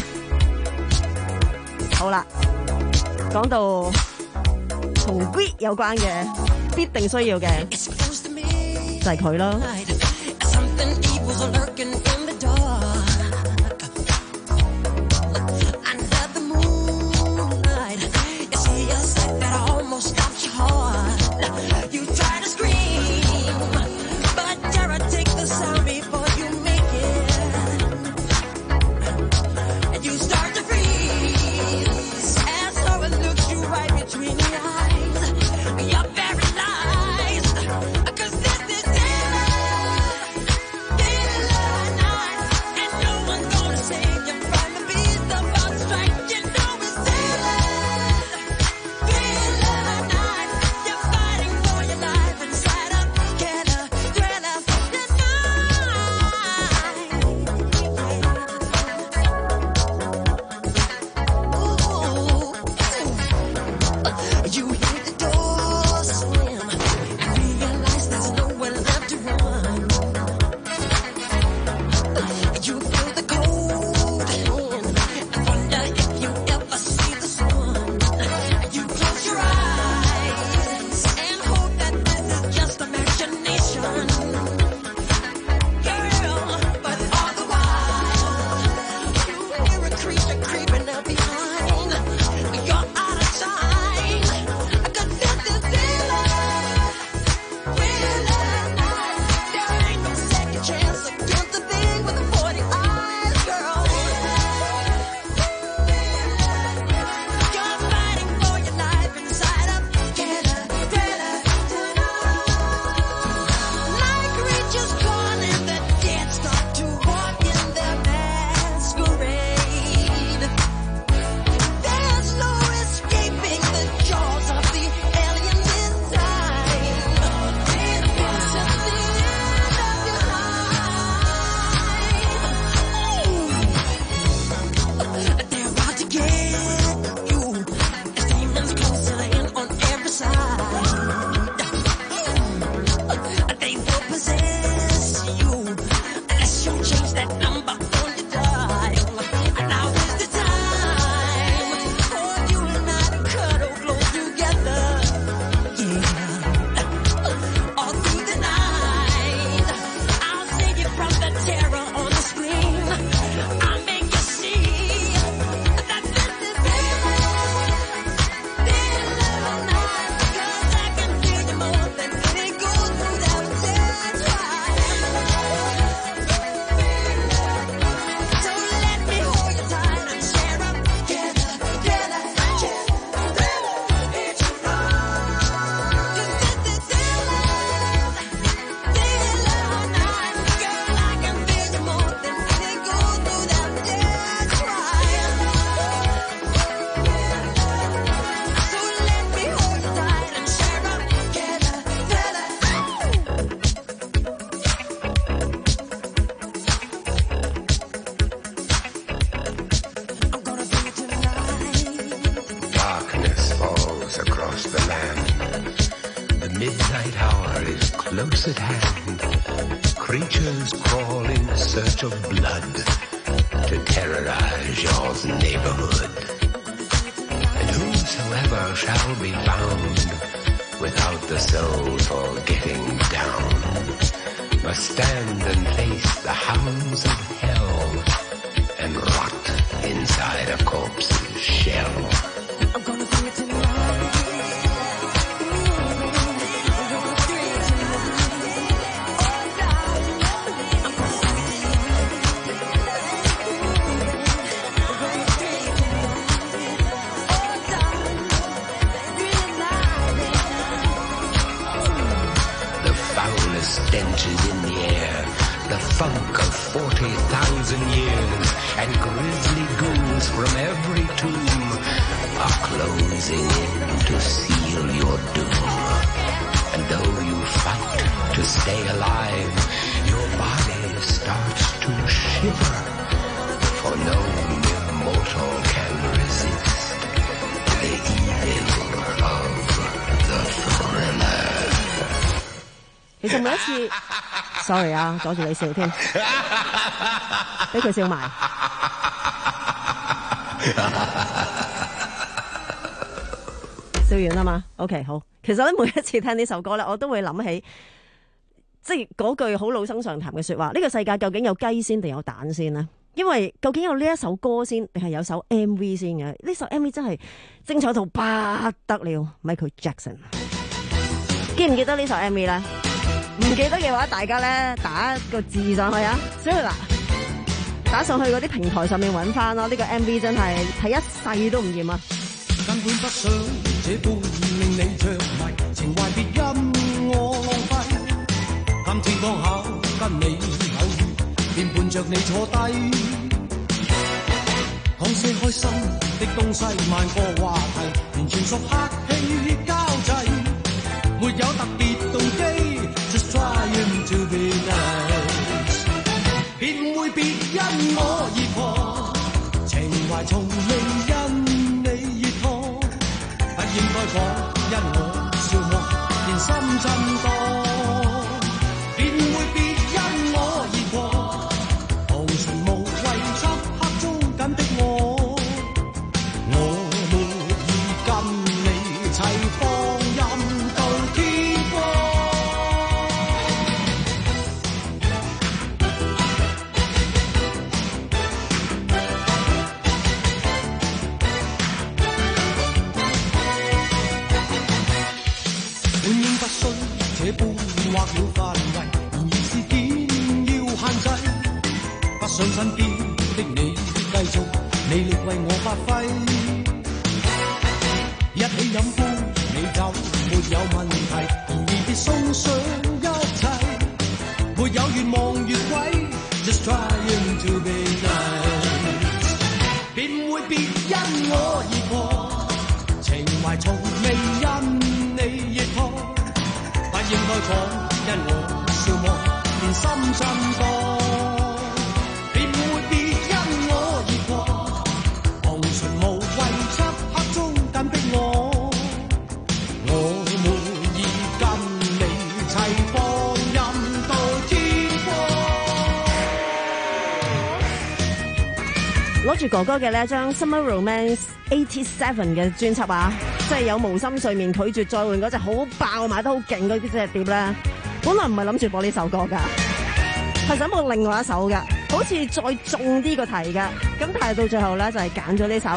Speaker 23: 好啦，講到同 beat 有關嘅，必定需要嘅就係佢啦。
Speaker 15: Now
Speaker 2: midnight hour is close at hand. Creatures crawl in search of blood to terrorize your neighborhood. And whosoever shall be found without the soul for getting down must stand and face the hounds of hell and rot inside a corpse's shell. I'm gonna sing it tonight. Stench is in the air, the funk of forty thousand years, and grisly ghouls from every tomb are closing in to seal your doom. And though you fight to stay alive, your body starts to shiver, for no mortal can resist the evil of the thriller.
Speaker 23: 其實每一次 ，sorry 啊，阻住你笑添，俾佢笑埋。笑完啦嘛 ，OK 好。其實咧，每一次聽呢首歌咧，我都會諗起，即係嗰句好老生常談嘅説話：呢、這個世界究竟有雞先定有蛋先呢？因為究竟有呢一首歌先定係有首 M V 先嘅？呢首 M V 真係精彩到不得了 ，Michael Jackson。記唔記得呢首 M V 咧？唔記得嘅話，大家咧打個字上去啊，小去嗱，打上去嗰啲平台上面揾翻咯。呢、這個 M V 真係睇一世都唔厭啊！
Speaker 14: 根本不想這般令你着迷，情懷別因我浪費。今天剛巧跟你偶遇，便伴着你坐低，講些開心的東西，萬個話題，完全屬客氣交際，沒有特別動機。Just trying to be nice， 便會別因我而破，情懷從未因你熱痛，不應該講因我笑望，連心震盪，便會別因我而破，紅唇無謂漆黑中緊的我，我沒意跟你齊放任到天光。這般劃了範圍，然而事件要限制，不想身邊的你繼續你力為我發揮，一起飲杯美酒沒有問題，然而別送上一切，沒有願望越軌 ，just trying to be nice， 便會別因我而破，情懷從未因你熱痛。應該講，因我笑望，連心震盪，便會別因我而破，紅唇無謂漆黑中緊逼我，我沒意跟你齊放任到天光。
Speaker 23: 攞住哥哥嘅呢一張《Summer Romance 八十七》嘅專輯啊！即係有無心睡眠拒絕再換嗰隻好爆買得好勁嗰啲隻碟咧，本來唔係諗住播呢首歌㗎，係想播另外一首㗎，好似再重啲個題㗎，咁但係到最後咧就係揀咗呢首。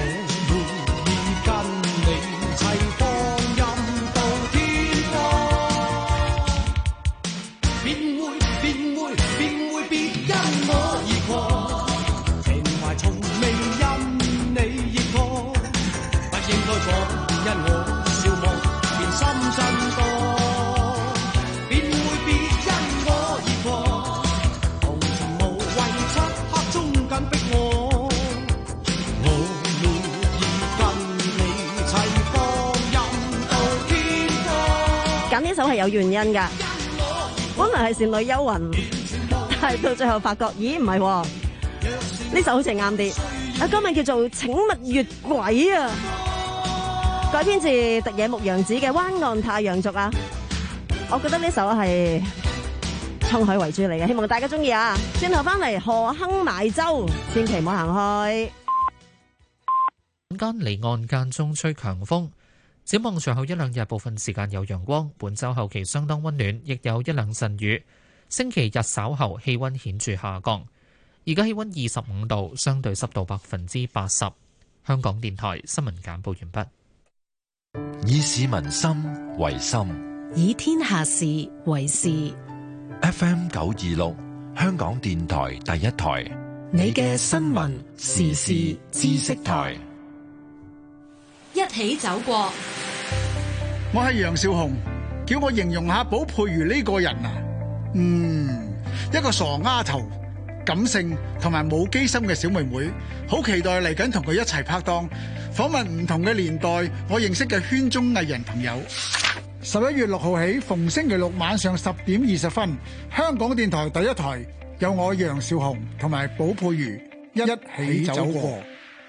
Speaker 23: 呢首係有原因㗎，本來係倩女幽魂，但係到最後發覺，咦唔係喎，呢首好似啱啲。啊歌名叫做《請勿越軌》啊， 改編自荻野目洋子嘅《灣岸太陽族》啊，我覺得呢首係滄海遺珠嚟嘅，希望大家中意啊！轉頭翻嚟河坑買舟，千祈唔好行開。
Speaker 1: 間離岸間中吹強風，展望隨後一兩日部分時間有陽光，本週後期相當溫暖，亦有一兩陣雨。星期日稍後氣溫顯著下降。而家氣溫二十五度，相對濕度百分之八十。香港電台新聞簡報完畢。
Speaker 4: 以市民心為心，
Speaker 8: 以天下事為事。
Speaker 4: F M 九二六，香港電台第一台，
Speaker 5: 你嘅新聞時事知識台。
Speaker 8: 一起走過。
Speaker 3: 我係楊少雄，叫我形容下寶佩如呢個人啊，嗯，一個傻丫頭，感性同埋冇機心嘅小妹妹，好期待嚟緊同佢一齊拍檔，訪問唔同嘅年代我認識嘅圈中藝人朋友。十一月六號起，逢星期六晚上十點二十分，香港電台第一台有我楊少雄同埋寶佩如一起走過。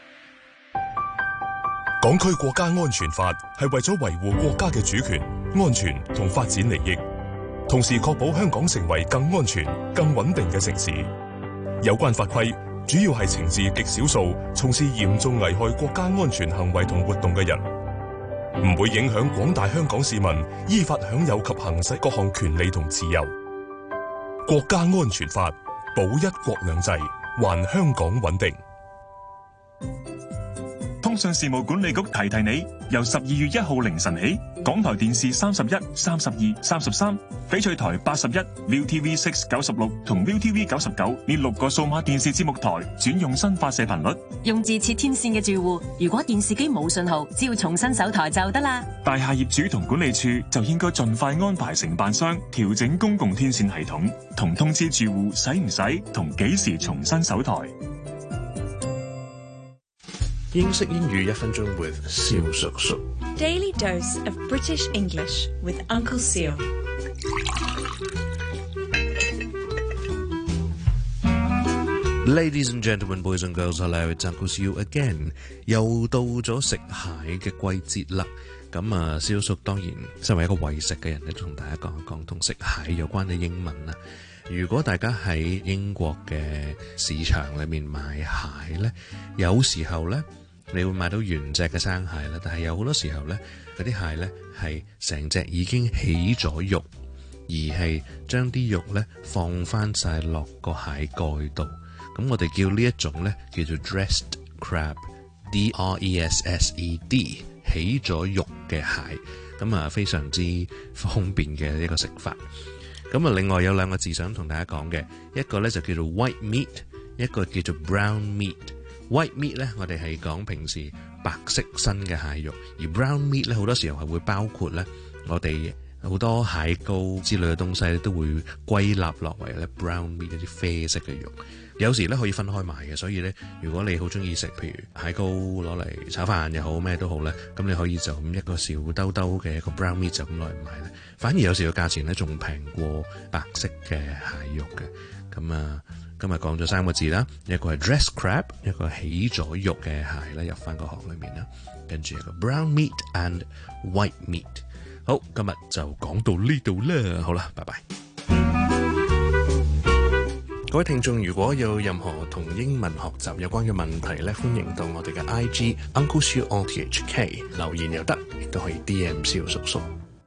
Speaker 17: 港區國家安全法係為咗維護國家嘅主權、安全同發展利益，同時確保香港成為更安全、更穩定嘅城市。有關法規主要係懲治極少數從事嚴重危害國家安全行為同活動嘅人，唔會影響廣大香港市民依法享有及行使各項權利同自由。國家安全法保一國兩制，還香港穩定。 通訊事務管理局提提你，由十二月一號凌晨起，港台電視三十一、三十二、三十三、翡翠台八十一、ViuTV Six 九十六同 ViuTV 九十九呢六個數碼電視節目台轉用新發射頻率。
Speaker 6: 用自設天線嘅住戶，如果電視機冇信號，只要重新搜台就得啦。
Speaker 17: 大廈業主同管理處就應該盡快安排承辦商調整公共天線系統，同通知住戶使唔使同幾時重新搜台。
Speaker 7: 英式英語一分鐘 with 蕭叔叔。
Speaker 24: Daily dose of British English with Uncle Seal。
Speaker 25: Ladies and gentlemen, boys and girls, hello, it's Uncle Seal again。 又到咗食蟹嘅季節啦。咁啊，蕭叔當然身為一個為食嘅人咧，同大家講一講同食蟹有關嘅英文啦。如果大家喺英國嘅市場裏面買蟹咧，有時候咧你會買到原隻嘅生蟹啦，但係有好多時候咧嗰啲蟹咧係成隻已經起咗肉，而係將啲肉咧放翻晒落個蟹蓋度。咁我哋叫呢一種咧叫做 dressed crab，D R E S S E D， 起咗肉嘅蟹。咁啊非常之方便嘅一個食法。咁啊，另外有兩個字想同大家講嘅，一個咧就叫做 white meat， 一個叫做 brown meat。 white meat 咧，我哋係講平時白色身嘅蟹肉，而 brown meat 咧好多時候係會包括咧我哋好多蟹膏之類嘅東西都會歸納落為咧 brown meat， 一啲啡色嘅肉。有時咧可以分開賣嘅，所以咧如果你好中意食，譬如蟹膏攞嚟炒飯又好咩都好咧，咁你可以就咁一個小兜兜嘅一個 brown meat 就咁攞嚟買咧。反而有時個價錢咧仲平過白色嘅蟹肉嘅。咁啊，今日講咗三個字啦，一個係 dressed crab， 一個起咗肉嘅蟹咧入翻個殼裏面啦，跟住一個 brown meat and white meat。好，今日就講到呢度啦，好啦，拜拜。各位聽眾，如果有任何同英文學習有關嘅問題咧，歡迎到我哋嘅 I G Uncle Siu O T H K 留言又得，亦都可以 D M 蕭叔叔。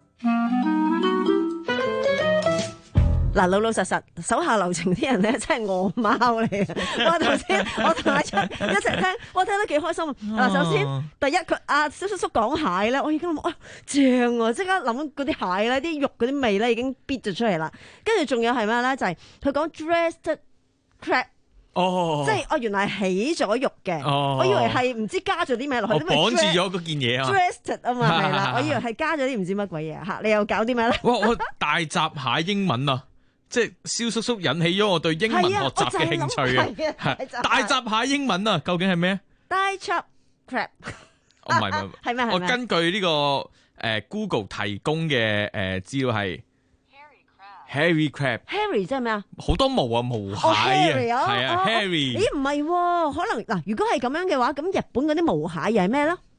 Speaker 23: 嗱，老老實實手下留情啲人咧，真係餓貓嚟嘅。我頭先我同阿卓一齊聽，我聽得幾開心啊！嗱，首先第一佢阿蕭叔叔講蟹咧，我已經諗啊正喎，即刻諗嗰啲蟹咧，啲肉嗰啲味咧已經逼咗出嚟啦。跟住仲有係咩咧？就係佢講 dressed crab。哦，即係我原來係起咗肉嘅，哦、我以為係唔知加咗啲咩落去，
Speaker 13: 綁住咗嗰件嘢啊
Speaker 23: ，dressed 啊嘛，係啦，我以為係加咗啲唔知乜鬼嘢吓，你又搞啲咩咧？
Speaker 13: 哇！我大閘蟹英文啊！即係蕭叔叔引起咗我對英文學習嘅興趣啊！大閘蟹英文啊，究竟係咩？
Speaker 23: 大閘 crab，
Speaker 13: 哦唔係唔係，
Speaker 23: 係咩？
Speaker 13: 我根據呢、這個誒、呃、Google 提供嘅誒資料係 Hairy crab。Hairy
Speaker 23: 即係咩啊？
Speaker 13: 好多毛啊，毛蟹啊，係啊 Hairy。
Speaker 23: 咦唔係喎，可能嗱，如果係咁樣嘅話，咁日本嗰啲毛蟹又係咩咧？佢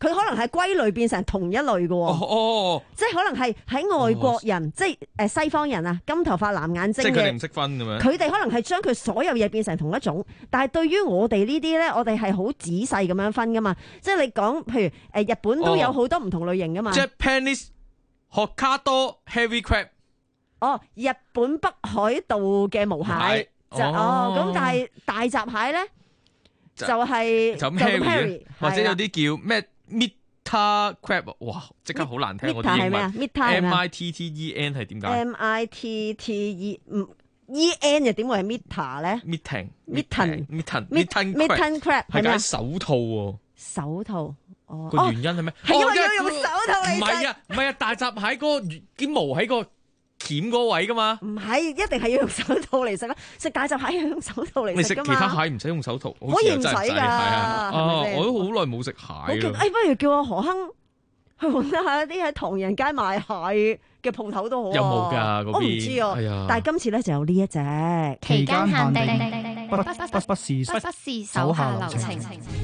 Speaker 23: 佢可能係歸類變成同一類嘅喎。
Speaker 13: 哦哦，
Speaker 23: 即係可能係喺外國人，
Speaker 13: 哦、
Speaker 23: 即係誒西方人啊，金頭髮藍眼睛嘅，
Speaker 13: 即係佢哋唔識分咁樣。
Speaker 23: 佢哋可能係將佢所有嘢變成同一種，但係對於我哋呢啲咧，我哋係好仔細咁樣分噶嘛。即係你講，譬如誒日本都有好多唔同類型噶嘛。
Speaker 13: Japanese Hokkaido Heavy Crab。
Speaker 23: 哦，日本北海道嘅毛蟹就哦，咁但係大閘蟹咧就係
Speaker 13: 就咁 Harry，或者有啲叫咩 Mita Crab， 哇！即刻好難聽我啲英文。M I T T E N 係點解
Speaker 23: ？M I T T E 唔 E N 又點會係 Mita 咧
Speaker 13: ？Mitten
Speaker 23: Mitten
Speaker 13: Mitten
Speaker 23: Mitten Crab
Speaker 13: 係解手套喎。
Speaker 23: 手套哦，
Speaker 13: 個原因係咩？
Speaker 23: 係因為要用手套嚟。
Speaker 13: 唔係啊，唔係啊，大閘蟹嗰個啲毛喺個鉗嗰位噶嘛？
Speaker 23: 唔係，一定係要用手套嚟食啦。食大閘蟹要用手套嚟食噶嘛？
Speaker 13: 你食其他蟹唔使用手套，
Speaker 23: 可以唔使㗎。係
Speaker 13: 啊，我都好耐冇食蟹啦。
Speaker 23: 哎，不如叫阿何亨去揾下一啲喺唐人街賣蟹嘅鋪頭都好。
Speaker 13: 有冇㗎？嗰邊
Speaker 23: 我唔知啊。但係今次咧就有呢一隻
Speaker 12: 期間限定，不不不不是不是手下留情。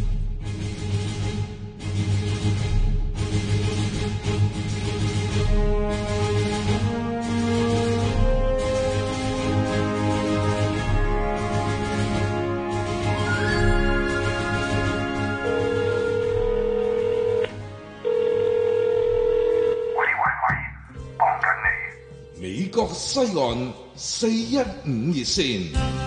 Speaker 9: 美國西岸四一五熱線，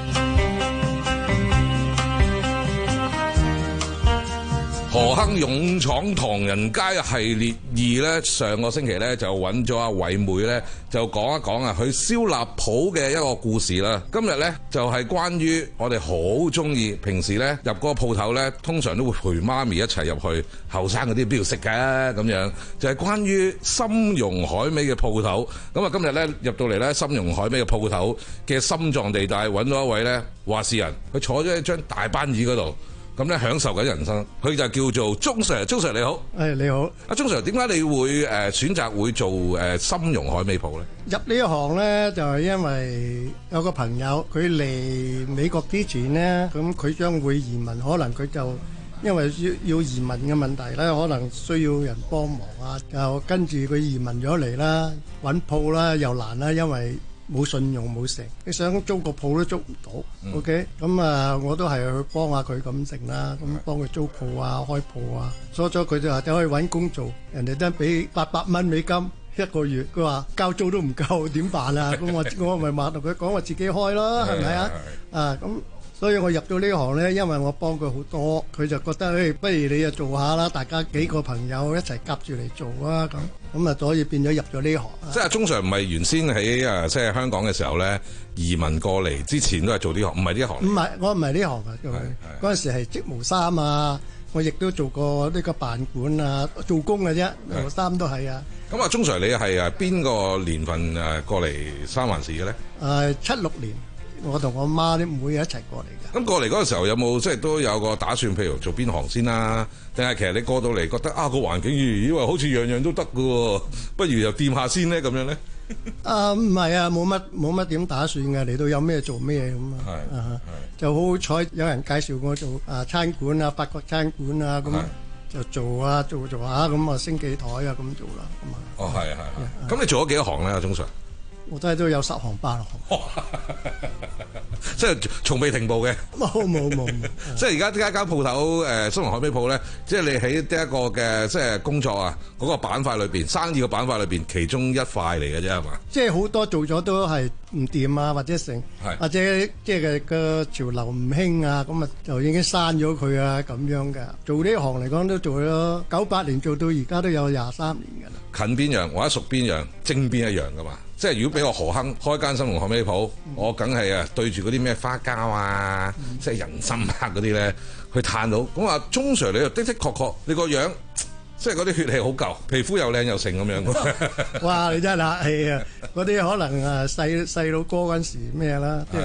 Speaker 9: 何亨勇闖唐人街系列二咧，上個星期咧就揾咗阿偉妹咧，就講一講啊，佢燒臘鋪嘅一個故事啦。今日咧就係、是、關於我哋好中意，平時咧入嗰個鋪頭咧，通常都會陪媽咪一齊入去，後生嗰啲邊度食嘅咁樣，就係、是、關於參茸海味嘅鋪頭。咁啊，今日咧入到嚟咧，參茸海味嘅鋪頭嘅心臟地帶揾到一位咧話事人，佢坐咗喺張大班椅嗰度。咁咧享受緊人生，佢就叫做鐘 Sir， 鐘 Sir 你好。
Speaker 10: 誒你好，
Speaker 9: 阿鐘 Sir， 點解你會誒選擇會做誒參茸海味鋪咧？
Speaker 10: 入呢一行咧就係因為有個朋友佢嚟美國之前咧，咁佢將會移民，可能佢就因為要要移民嘅問題咧，可能需要人幫忙啊，就跟住佢移民咗嚟啦，揾鋪啦又難啦，因為冇信用冇成，你想租個鋪都租唔到。嗯、OK，咁啊，我都係去幫下佢咁成啦，咁幫佢租鋪啊、開鋪啊。初初佢就話就可以揾工做，人哋都俾八百蚊美金一個月，佢話交租都唔夠，點辦啊？咁我我咪話同佢講話自己開咯，係咪啊？啊咁。所以我入到呢行咧，因為我幫佢好多，佢就覺得誒、欸，不如你就做下啦，大家幾個朋友一齊夾住嚟做啊，咁咁啊，所以變咗入咗呢行。
Speaker 9: 即係鐘 Sir 唔係原先喺誒即係香港嘅時候咧，移民過嚟之前都係做呢行，唔係呢行。
Speaker 10: 唔係，我唔係呢行嘅，嗰陣時係織毛衫啊，我亦都做過呢個辦館啊，做工嘅啫，毛衫都係啊。
Speaker 9: 咁啊，鐘 Sir 你係誒邊個年份誒過嚟三藩市嘅咧？誒、
Speaker 10: 呃，七六年。我同我媽啲妹一齊過嚟嘅。
Speaker 9: 咁過嚟嗰個時候有冇即係都有個打算，譬如做邊行先啦、啊？定係其實你過到嚟覺得啊個環境以為好似樣樣都得嘅喎，不如又掂下先咧咁樣咧？
Speaker 10: 啊唔係啊，冇乜冇乜點打算嘅，嚟到有咩做咩咁啊。係啊，就好好彩有人介紹我做啊餐館啊，法國餐館啊咁就做啊做做下咁啊升幾台啊咁做啦咁啊。
Speaker 9: 哦係係係。咁你做咗幾多行咧？阿鐘 Sir？
Speaker 10: 我都係都有十行八行，
Speaker 9: 即係從未停步嘅。
Speaker 10: 冇冇冇冇。
Speaker 9: 即係而家呢間間鋪頭誒參茸海味鋪咧，即係你喺呢一個嘅即係工作啊嗰個板塊裏邊，生意嘅板塊裏邊，其中一塊嚟嘅啫係嘛？
Speaker 10: 即係好多做咗都係唔掂啊，或者成，或者即係個潮流唔興啊，咁啊就已經刪咗佢啊咁樣嘅。做呢行嚟講都做咗九八年，做到而家都有廿三年㗎啦。
Speaker 9: 近邊樣或者屬邊樣，精邊一樣㗎嘛？即係如果俾我何亨開間參茸海味鋪，嗯、我梗係啊對住嗰啲咩花膠啊，嗯、即係人參啊嗰啲咧去嘆到。咁啊，鐘 Sir 你又的的確確，你個樣即係嗰啲血氣好夠，皮膚又靚又成咁樣。
Speaker 10: 哇！你真係客氣啊！嗰啲可能啊細細佬哥嗰陣時咩啦，即係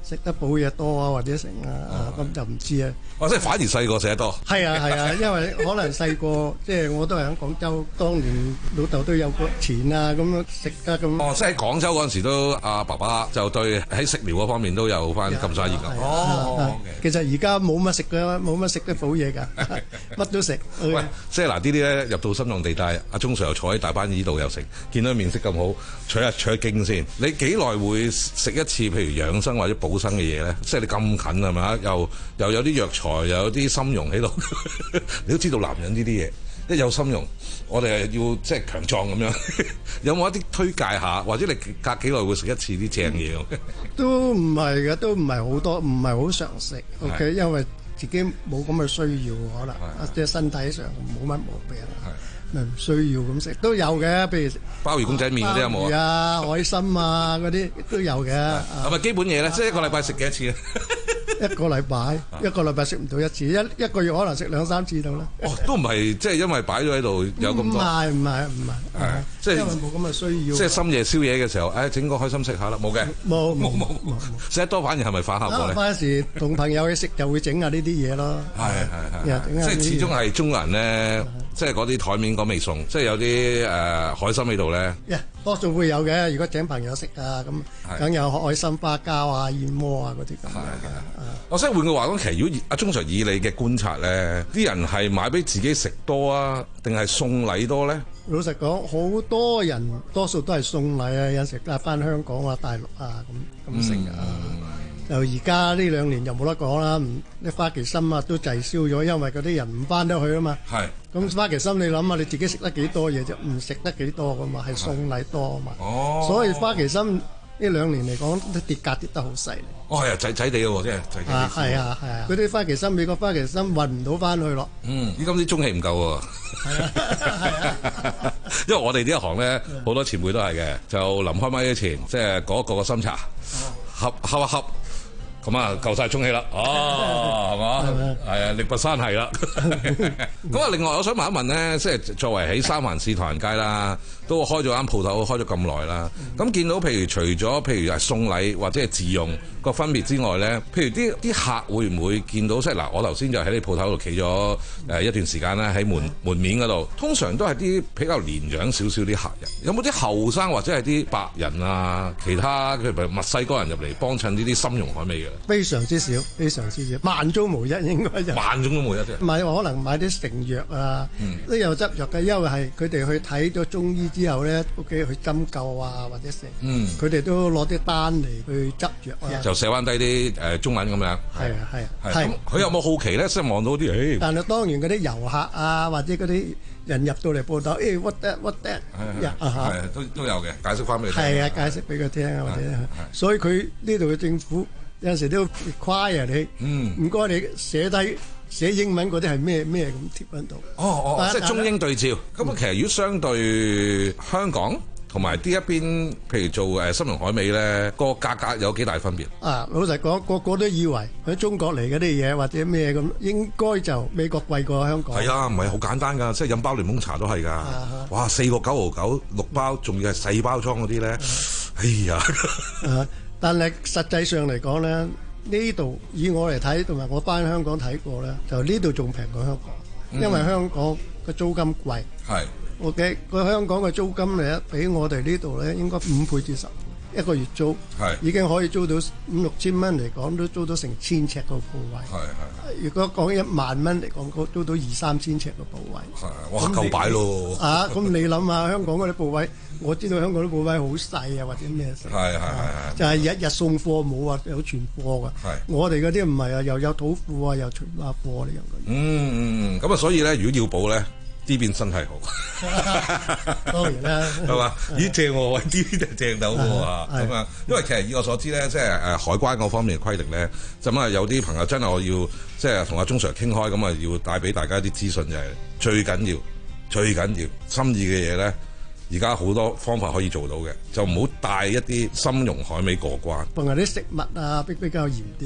Speaker 10: 食得補嘢多啊，或者成啊，咁就唔知啊。
Speaker 9: 哦，即係反而細個食得多。
Speaker 10: 係啊係啊，因為可能細個即係我都係喺廣州，當年老豆都有個錢啊，咁樣食得咁。
Speaker 9: 哦，即係喺廣州嗰陣時都阿爸爸就對喺食療嗰方面都有翻咁上下研究。哦，
Speaker 10: 其實而家冇乜食嘅，冇乜食得補嘢㗎，乜都食。
Speaker 9: 喂，即係嗱呢啲咧入到心臟地帶，阿鐘 Sir 又坐喺大班椅度又食，見到面色咁好，取下取下經先。你幾耐會食一次？譬如養生或者補生嘅嘢咧，即係你咁近係咪？又又有啲藥材，又有啲參茸喺度，你都知道男人呢啲嘢，一有參茸，我哋係要即係強壯咁樣。有冇一啲推介下，或者你隔幾耐會食一次啲正嘢？
Speaker 10: 都唔係嘅，都唔係好多，唔係好常食。OK，因為自己冇咁嘅需要，可能即係身體上冇乜毛病。咪唔需要咁食都有嘅，譬如
Speaker 9: 鮑魚公仔麵嗰啲有冇
Speaker 10: 啊？海參啊嗰啲都有嘅。
Speaker 9: 係咪基本嘢咧？即係一個禮拜食幾多次啊？
Speaker 10: 一個禮拜，一個禮拜食唔到一次，一一個月可能食兩三次到啦。
Speaker 9: 哦，都唔係即係因為擺咗喺度有咁多。
Speaker 10: 唔係唔係唔係，係
Speaker 9: 即係
Speaker 10: 因為冇咁嘅需要。
Speaker 9: 即係深夜宵夜嘅時候，誒整個開心食下啦，冇嘅。
Speaker 10: 冇冇冇冇，
Speaker 9: 食得多反而係咪反效果咧？
Speaker 10: 嗰陣時同朋友去食就會整下呢啲嘢咯。
Speaker 9: 係係係，即係始終係中國人咧，即係嗰啲台面嗰味餸，即係有啲誒海參喺度咧。
Speaker 10: 多數會有嘅，如果請朋友食啊，咁梗有海參、花膠啊、燕窩啊嗰啲咁。係係。
Speaker 9: 我想換句話講，其實如果阿鐘 Sir 以你嘅觀察咧，啲人係買俾自己食多啊，定係送禮多咧？
Speaker 10: 老實講，好多人多數都係送禮啊，有時帶翻香港啊、大陸啊咁咁食啊。就而家呢兩年就冇得講啦，啲花旗參啊都滯銷咗，因為嗰啲人唔翻得去啊嘛。係。咁花旗參你諗下，你自己食得幾多嘢啫？唔食得幾多噶嘛，係送禮多啊嘛。哦。所以花旗參呢兩年嚟講，都跌價跌得好犀利。哦，係啊，仔仔地喎，即係仔仔。啊，係啊，係啊。嗰啲花旗參，美國花旗參運唔到翻去咯。嗯，依家啲中氣唔夠喎。係啊，係啊。因為我哋呢一行咧，好多前輩都係嘅，就臨開麥之前，即係嗰個個參茶，恰恰一恰。咁啊，夠晒充氣啦！哦，係嘛？係啊，力拔山係啦。咁啊，另外我想問一問咧，即係作為喺三藩市唐人街啦，都開咗間鋪頭，開咗咁耐啦。咁見到譬如除咗譬如係送禮或者係自用個分別之外咧，譬如啲啲客會唔會見到即係嗱？我頭先就喺你鋪頭度企咗誒一段時間啦，喺門門面嗰度，通常都係啲比較年長少少啲客人。有冇啲後生或者係啲白人啊，其他譬如墨西哥人入嚟幫襯呢啲參茸海味嘅？非常之少，非常之少，萬中無一應該就萬中都無一啫。買可能買啲成藥啊，都、嗯、有執藥嘅，因為係佢哋去睇咗中醫之後咧，屋企去針灸啊或者成，佢哋、嗯、都攞啲單嚟去執藥啊，就寫翻低啲誒中文咁樣。係啊係啊，係咁佢有冇好奇咧？即係望到啲誒？但係當然嗰啲遊客啊，或者嗰啲人入到嚟報道，誒、欸、what that what that，係都都有嘅，解釋翻俾你聽。係啊，解釋俾佢聽啊，或者，所以佢呢度嘅政府。有陣時都 require 你，唔該你寫低寫英文嗰啲係咩咩咁貼喺度。哦哦，即係中英對照。咁啊，其實如果相對香港同埋呢一邊，譬如做誒參茸海味咧，個價格有幾大分別？啊，老實講，個個都以為喺中國嚟嗰啲嘢或者咩咁，應該就美國貴過香港。係啊，唔係好簡單㗎，即係飲包檸檬茶都係㗎。哇，四個九毫九六包，仲要係細包裝嗰啲咧，哎呀！但係實際上嚟講咧，呢度以我嚟睇，同埋我翻香港睇過咧，就呢度仲平過香港，嗯、因為香港個租金貴。係，OK，個香港嘅租金咧，比我哋呢度咧應該五倍至十倍一個月租，係已經可以租到五六千蚊嚟講，都租到成千尺個鋪位。係係。如果講一萬蚊嚟講，租到二三千尺個鋪位。係，哇，夠擺咯。啊，咁你諗下香港嗰啲鋪位？我知道香港啲鋪位好細啊，或者咩事？係係係就係日日送貨，冇話有存貨㗎。係我哋嗰啲唔係啊，又有土庫啊，又存下貨呢樣嘅。嗯嗯，咁啊，所以咧，如果要補咧，呢邊身體好。當然啦，係嘛？咦，正喎，喂，呢邊就正到喎啊！咁啊，因為其實以我所知咧，即係誒海關嗰方面嘅規定咧，咁啊有啲朋友真係我要即係同阿鐘 Sir 傾開，咁啊要帶俾大家啲資訊就係最緊要、最緊要心意嘅嘢咧。而家好多方法可以做到嘅，就唔好帶一啲參茸海味過關。同埋啲食物啊，比比較嚴啲，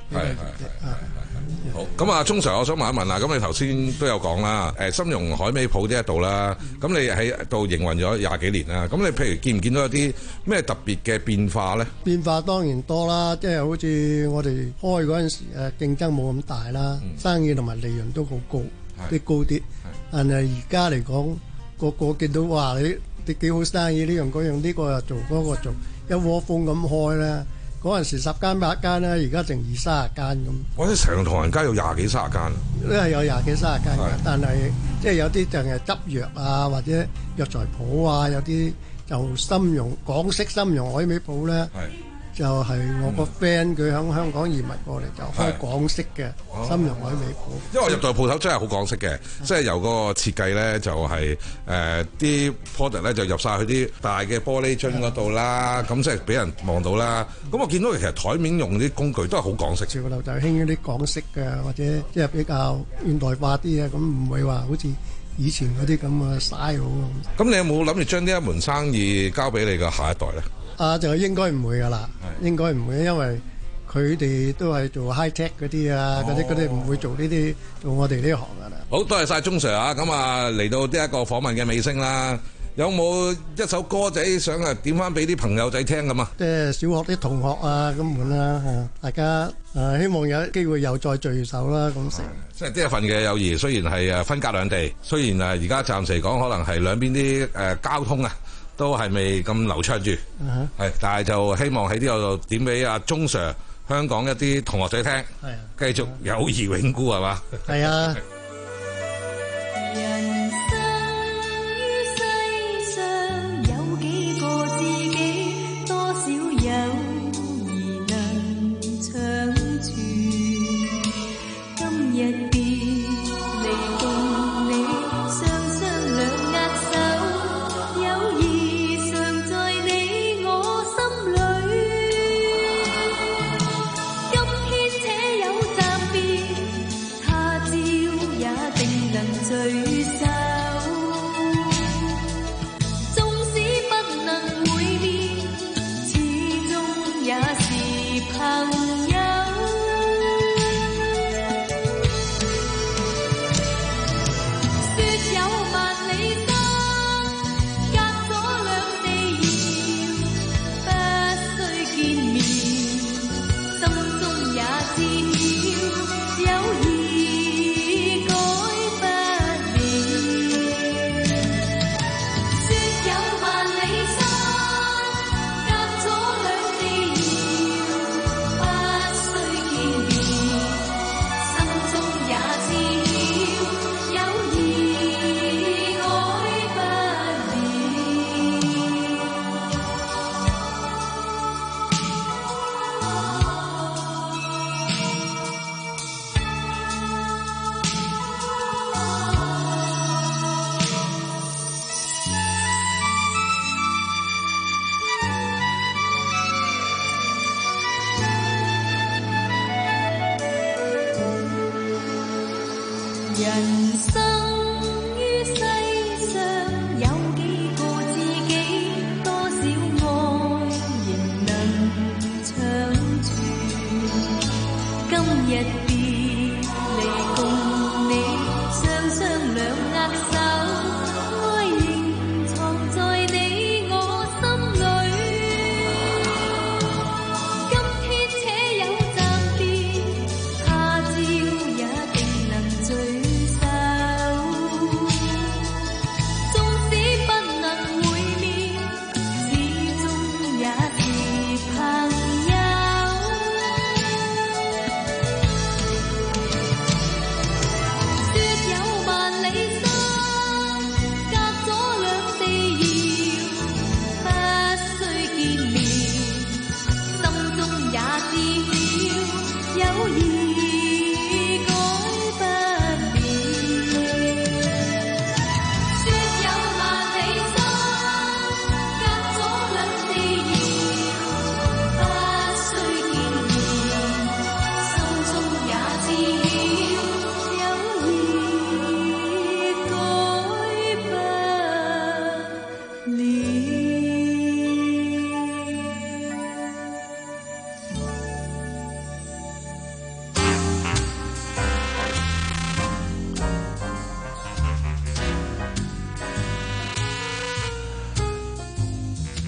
Speaker 9: 係係係好，咁啊，鍾 Sir，我想問一問啦，咁你頭先都有講啦，誒參茸海味鋪呢一度啦，咁你喺度營運咗廿幾年啦，咁你譬如見唔見到有啲咩特別嘅變化咧？
Speaker 10: 變化當然多啦，即係好似我哋開嗰陣時誒競爭冇咁大啦，
Speaker 9: 嗯、
Speaker 10: 生意同埋利潤都好高，啲高啲。但係而家嚟講，個個見到話你你幾好生意，呢樣嗰樣呢個又做嗰個做，一窩蜂咁開咧。嗰陣時十間八間啦，而家剩二三十間咁。
Speaker 9: 我哋成唐人街有廿幾三十間，
Speaker 10: 都係有廿幾三十間嘅，但係即係有啲淨係執藥啊，或者藥材鋪啊，有啲就參茸港式參茸海味鋪咧。就係我個 friend 佢喺香港移民過嚟，就開港式嘅參茸海味鋪。
Speaker 9: 因為我入到鋪頭真係好港式嘅，即係由個設計咧就係誒啲 product 咧就入晒去啲大嘅玻璃樽嗰度啦，咁即係俾人望到啦。咁我見到其實台面用啲工具都係好港式。
Speaker 10: 潮流就興啲港式嘅，或者即係比較現代化啲嘅，咁唔會話好似以前嗰啲咁嘅 style。
Speaker 9: 咁你有冇諗住將呢一門生意交俾你嘅下一代咧？
Speaker 10: 啊，就應該唔會噶啦，應該唔會，因為佢哋都係做 high tech 嗰啲啊，嗰啲嗰啲唔會做呢啲做我哋呢行噶啦。
Speaker 9: 好多謝晒鍾 Sir 啊！咁啊嚟到呢一個訪問嘅尾聲啦，有冇一首歌仔想啊點翻俾啲朋友仔聽咁啊？
Speaker 10: 即係小學啲同學啊咁樣啦，大家啊希望有機會又再聚首啦咁成。
Speaker 9: 即係呢一份嘅友誼，雖然係誒分隔兩地，雖然誒而家暫時嚟講可能係兩邊啲誒交通啊。都係未咁流暢住，係、uh-huh. 但係就希望喺呢度點俾阿鍾 Sir 香港一啲同學仔聽，係啊，繼續友誼永固係嘛？
Speaker 10: 係啊。
Speaker 15: 人生於世上有幾個知己，多少友誼能長存。今日別離共你雙雙兩握手，友誼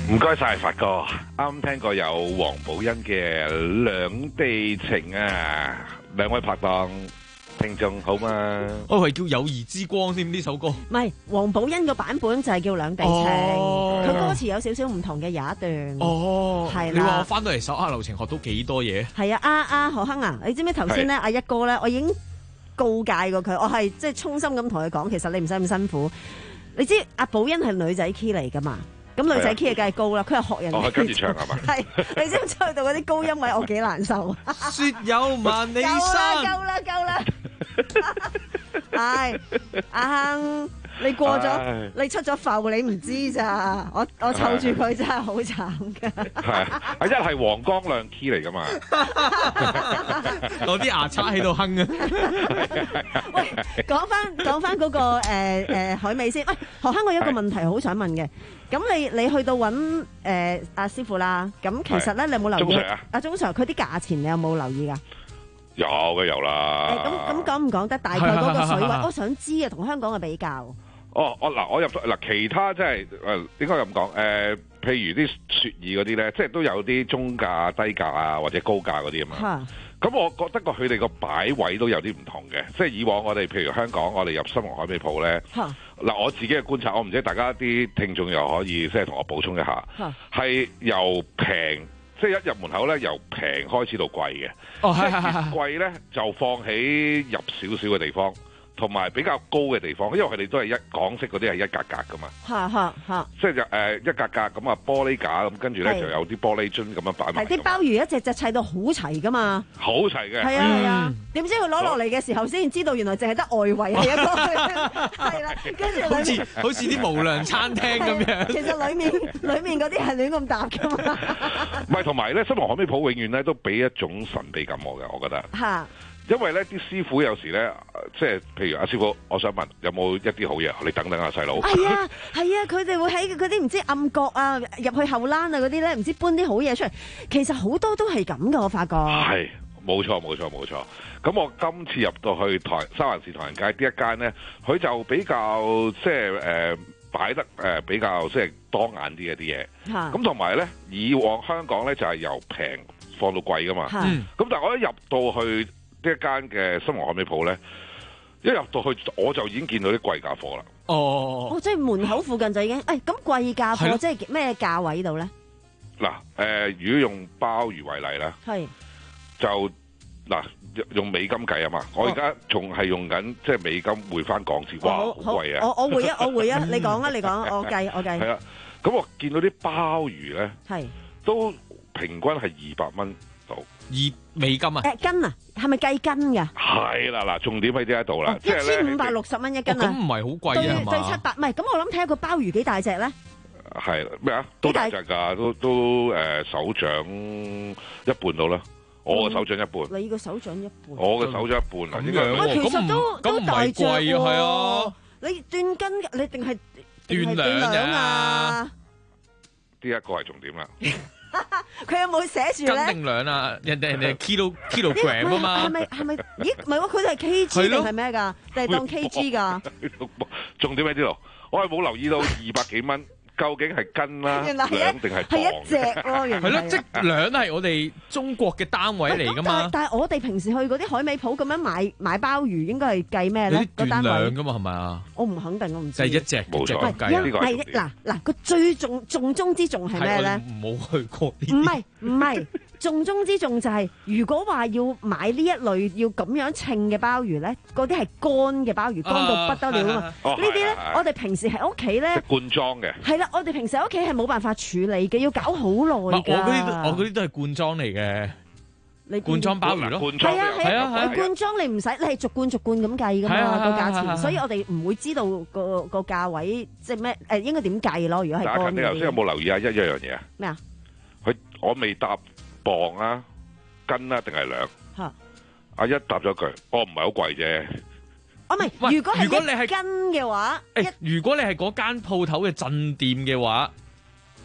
Speaker 11: 唔該晒，發哥。啱聽過有黃寶欣嘅《兩地情》啊，兩位拍檔聽眾好嘛？
Speaker 13: 我係叫《友誼之光》添呢首歌。
Speaker 23: 唔係黃寶欣個版本就係叫《兩地情》，佢歌詞有少少唔同嘅，有一段。
Speaker 13: 哦，
Speaker 23: 係啦。
Speaker 13: 你話我翻到嚟手下留情學到幾多嘢？
Speaker 23: 係啊，阿阿何亨啊，你知唔知頭先咧阿一哥咧，我已經告誡過佢，我係即係衷心咁同佢講，其實你唔使咁辛苦。你知阿寶欣係女仔 key 嚟噶嘛？咁女仔 key 梗係高啦，佢係學人。
Speaker 11: 哦，跟住唱係嘛？
Speaker 23: 係，你知唔知去到嗰啲高音位，我幾難受。
Speaker 13: 雪有萬里山。
Speaker 23: 夠啦，夠啦，夠啦。係，阿亨，你過咗，你出咗埠，你唔知咋？我我湊住佢真係好慘噶。
Speaker 11: 係，阿一係黃光亮 key 嚟噶嘛？
Speaker 13: 攞啲牙刷喺度哼啊！
Speaker 23: 喂，講翻講翻嗰個誒誒海味先。喂，何亨，我有一個問題好想問嘅。咁你你去到揾誒阿師傅啦，咁其實咧你有冇留意阿鐘 Sir 佢啲價錢？你有冇留意噶？
Speaker 11: 有嘅有啦。
Speaker 23: 咁咁講唔講得大概嗰個水位？我想知啊，同香港嘅比較。
Speaker 11: 哦，我嗱我入嗱其他即係誒應該咁講誒，譬如啲雪耳嗰啲咧，即係都有啲中價、低價啊，或者高價嗰啲啊嘛。咁我覺得個佢哋個擺位都有啲唔同嘅，即係以往我哋譬如香港，我哋入新鴻海味鋪咧，嗱我自己嘅觀察，我唔知大家啲聽眾又可以即係同我補充一下，係由平即係一入門口咧，由平開始到貴嘅。哦，係係係。貴咧就放喺入少少嘅地方。同埋比較高嘅地方，因為佢哋都係一港式嗰啲係一格格噶嘛，
Speaker 23: 嚇嚇嚇，
Speaker 11: 即係就誒一格格咁啊玻璃架咁，跟住咧就有啲玻璃樽咁樣擺埋。
Speaker 23: 係啲鮑魚一隻隻砌到好齊噶嘛，
Speaker 11: 好齊嘅。
Speaker 23: 係啊係啊，點知佢攞落嚟嘅時候先知道原來淨係得外圍係一個，係啦，跟住
Speaker 13: 好似好似啲無良餐廳咁樣。
Speaker 23: 其實裡面裡面嗰啲係亂咁搭噶嘛。
Speaker 11: 唔係，同埋咧，新鴻海味鋪永遠咧都俾一種神秘感我嘅，我覺得。嚇。因為咧，啲師傅有時咧，即係譬如阿師傅，我想問有冇一啲好嘢？你等等啊，細佬。
Speaker 23: 係啊，係啊，佢哋會喺嗰啲唔知暗角啊，入去後欄啊嗰啲咧，唔知搬啲好嘢出嚟。其實好多都係咁噶，我發覺。
Speaker 11: 係，冇錯冇錯冇錯。咁我今次入到去台三環市唐人街呢一間咧，佢就比較即係誒擺得誒、呃、比較即係當眼啲嘅啲嘢。咁同埋咧，以往香港咧就係、是、由平放到貴噶嘛。咁、嗯、但係我一入到去呢一間嘅新鴻海味鋪咧，一入到去我就已經見到啲貴價貨啦。
Speaker 23: 哦，哦，即係門口附近就已經，誒咁貴價貨即係咩價位度咧？
Speaker 11: 嗱，誒、呃，如果用鮑魚為例啦，係就嗱用美金計啊嘛，我而家仲係用緊即係美金匯翻港紙，哇，好貴啊！
Speaker 23: 我我匯啊，我匯啊，你講啊，你講，我計我計。
Speaker 11: 係啊，咁我見到啲鮑魚咧，係都平均係二百蚊到。
Speaker 13: 二美金啊？
Speaker 23: 誒斤啊，係咪計斤㗎？
Speaker 11: 係啦，嗱，重點喺呢一度啦，
Speaker 23: 一千五百六十蚊一斤啊！
Speaker 13: 咁唔係好貴啊嘛？
Speaker 23: 對七百，唔係咁我諗睇下個鮑魚幾大隻咧？
Speaker 11: 係咩啊？都大隻㗎，都都誒手掌一半到啦。我個手掌一半。你個手掌一半。我嘅手掌一半啊！應該
Speaker 23: 喂，其實都都大隻喎。
Speaker 13: 係啊。
Speaker 23: 你斷斤，你定係
Speaker 13: 斷兩啊？
Speaker 11: 呢一個係重點啦。
Speaker 23: 佢有冇寫住咧？
Speaker 13: 斤定兩啊？人哋人哋 kilo kilogram 啊嘛。
Speaker 23: 係咪係咪？咦，唔係喎，佢哋係 kg 定係咩㗎？定係當 kg 㗎？
Speaker 11: 重點喺呢度，我係冇留意到二百幾蚊。究竟係斤啦，兩定係磅？係
Speaker 23: 一隻咯，原來
Speaker 13: 係咯，即兩係我哋中國嘅單位嚟噶嘛。
Speaker 23: 但係我哋平時去嗰啲海味鋪咁樣買買鮑魚，應該係計咩咧？
Speaker 13: 個單位噶嘛，係咪啊？
Speaker 23: 我唔肯定，我唔知。
Speaker 13: 就係一隻冇錯計啊！
Speaker 23: 呢個係嗱嗱個最重重中之重係咩咧？
Speaker 13: 冇去過呢啲。
Speaker 23: 唔係唔係。重中之重就係、是，如果話要買呢一類要咁樣稱嘅鮑魚咧，嗰啲係乾嘅鮑魚，乾到不得了啊嘛！哦、呢啲咧，我哋平時喺屋企咧，
Speaker 11: 罐裝嘅。係
Speaker 23: 啦，我哋平時喺屋企係冇辦法處理嘅，要搞好耐㗎。
Speaker 13: 我嗰啲，我嗰啲都係罐裝嚟嘅。你罐裝鮑魚咯，
Speaker 23: 係啊係啊，你罐裝你唔使，你係逐罐逐罐咁計㗎嘛個價錢，所以我哋唔會知道個個價位即係咩誒應該點計咯？如果係乾嘅。
Speaker 11: 你頭先有冇留意啊？一一樣嘢啊？
Speaker 23: 咩啊？
Speaker 11: 佢我未答。磅啊，斤啊，定係兩？嚇！阿一答咗句，我唔係好貴啫。
Speaker 23: 我唔係，如果係一斤嘅話，
Speaker 13: 誒，如果你係嗰間鋪頭嘅鎮店嘅話，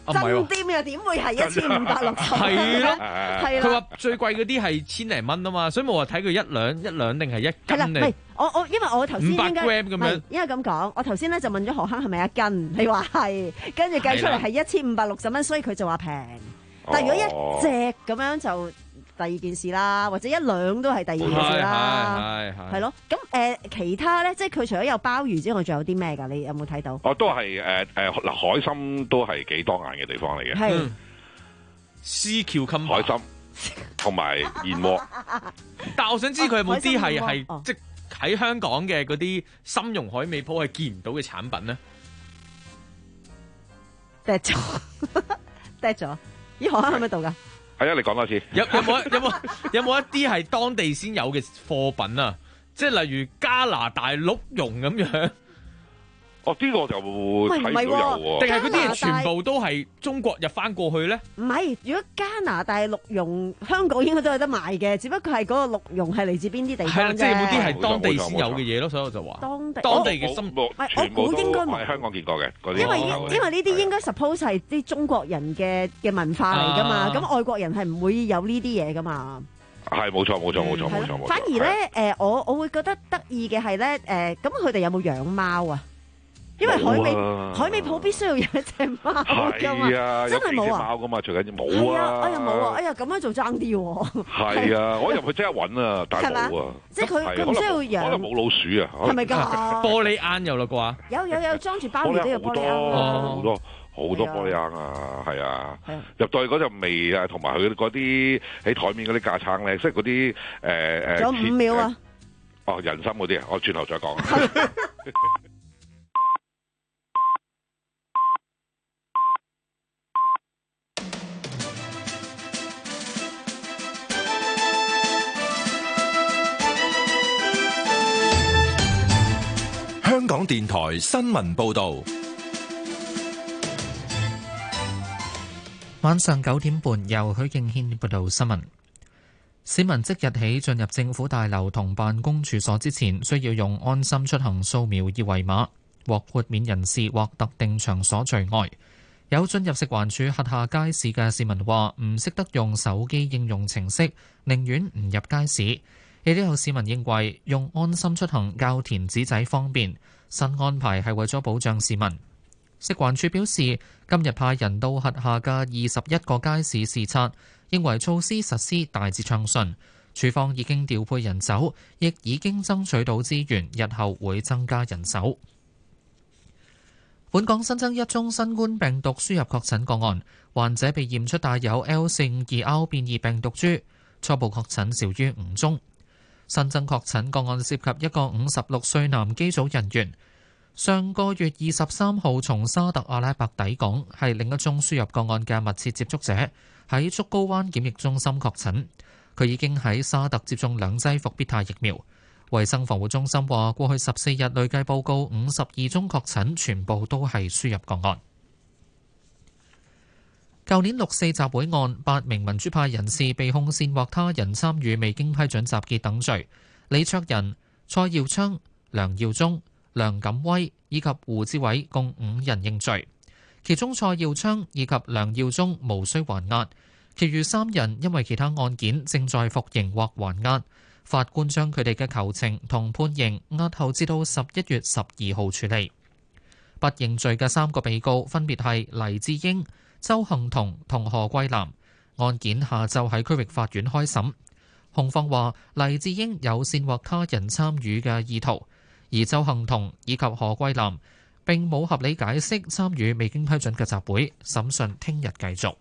Speaker 13: 唔係喎
Speaker 23: 鎮店又點會係一千五百六十？
Speaker 13: 係咯，
Speaker 23: 係啦。
Speaker 13: 佢話最貴嗰啲係千零蚊啊嘛，所以冇話睇佢一兩一兩定係一
Speaker 23: 係啦，
Speaker 13: 斤
Speaker 23: 唔係我我因為我頭先應該
Speaker 13: 五百 gram 咁樣
Speaker 23: 唔係因為咁講，我頭先咧就問咗何坑係咪一斤，你話係，跟住計出嚟係一千五百六十蚊，所以佢就話平。但係如果一隻咁樣就第二件事啦，或者一兩都係第二件事啦，
Speaker 13: 係係係
Speaker 23: 係咯。咁誒、呃、其他咧，即係佢除咗有鮑魚之外，仲有啲咩㗎？你有冇睇到？
Speaker 11: 哦，都係誒誒嗱，海參都係幾多眼嘅地方嚟嘅。
Speaker 23: 係
Speaker 13: 絲橋襟
Speaker 11: 海參同埋燕窩。
Speaker 13: 但我想知佢有冇啲係
Speaker 23: 哦
Speaker 13: 係即喺香港嘅嗰啲參茸海味鋪係見唔到嘅產品咧？
Speaker 23: 跌咗，跌咗。咦，何坑喺咪度㗎？
Speaker 11: 係啊，你講多次。
Speaker 13: 有有冇有冇有冇一啲係當地先有嘅貨品啊？即係例如加拿大鹿茸咁樣。
Speaker 11: 哦，呢、這個就睇唔到有喎。
Speaker 13: 定係嗰啲係全部都係中國入翻過去咧？
Speaker 23: 唔係，如果加拿大鹿茸，香港應該都有得賣嘅，只不過係嗰個鹿茸係嚟自邊啲地方啫。
Speaker 13: 係啦，即係有冇啲係當地先有嘅嘢咯？所以我就話
Speaker 23: 當地
Speaker 13: 當地嘅心，
Speaker 11: 全部都
Speaker 23: 我估應該冇
Speaker 11: 我喺香港見過嘅嗰啲。
Speaker 23: 因為因為呢啲應該 suppose 係啲中國人嘅嘅文化嚟噶嘛，咁、啊、外國人係唔會有呢啲嘢噶嘛。
Speaker 11: 係冇錯冇錯冇錯冇錯冇錯。
Speaker 23: 反而咧，誒我我會覺得得意嘅係咧，誒咁佢哋有冇養貓啊？因為海味、啊、海味鋪必須要有一隻貓㗎嘛，
Speaker 11: 啊、
Speaker 23: 真係冇啊！
Speaker 11: 貓㗎嘛，最緊要冇啊！
Speaker 23: 哎呀冇啊！哎呀咁樣做爭啲喎。
Speaker 11: 係啊，我入去即刻揾啊，但係冇啊。
Speaker 23: 即係佢佢唔需要養。
Speaker 11: 可能冇老鼠啊？
Speaker 23: 係咪㗎？
Speaker 13: 玻璃罌有啦啩？
Speaker 23: 有有有裝住鮑魚都有玻璃罌
Speaker 11: 好多好多玻璃罌啊，係啊！入到去嗰陣味啊，同埋佢嗰啲喺台面嗰啲架撐咧，即係嗰啲誒誒。
Speaker 23: 仲有五秒啊！
Speaker 11: 哦，人參嗰啲啊，我轉頭再講。
Speaker 4: 香港電台新聞報道，
Speaker 1: 晚上九點半由許敬軒報道新聞。市民即日起進入政府大樓同辦公處所之前，需要用安心出行掃描二維碼。獲豁免人士或特定場所除外。有進入食環署轄下街市嘅市民話唔識得用手機應用程式，寧願唔入街市。亦都有市民認為用安心出行較填紙仔方便，新安排係為咗保障市民。食環署表示，今日派人到轄下嘅二十一個街市視察，認為措施實施大致暢順。署方已經調配人手，亦已經爭取到資源，日後會增加人手。本港新增一宗新冠病毒輸入確診個案，患者被驗出帶有 L 四五二 R 變異病毒株，初步確診少於五宗。新增確診個案涉及一個五十六歲男機組人員，上個月二十三號從沙特阿拉伯抵港，係另一宗輸入個案嘅密切接觸者，喺竹篙灣檢疫中心確診。佢已經喺沙特接種兩劑復必泰疫苗。衛生防護中心話，過去十四日累計報告五十二宗確診，全部都係輸入個案。舊年六四集會案，八名民主派人士被控煽惑他人參與未經批准集結等罪。李卓人、蔡耀昌、梁耀忠、梁錦威以及胡志偉共五人認罪，其中蔡耀昌以及梁耀忠無需還押，其餘三人因為其他案件正在服刑或還押。法官將佢哋嘅求情同判刑押後至到十一月十二號處理。不認罪嘅三個被告分別係黎智英、鄒幸彤同何桂藍，案件下晝喺區域法院開審。控方話黎智英有煽惑他人參與嘅意圖，而鄒幸彤以及何桂藍並冇合理解釋參與未經批准嘅集會。審訊聽日繼續。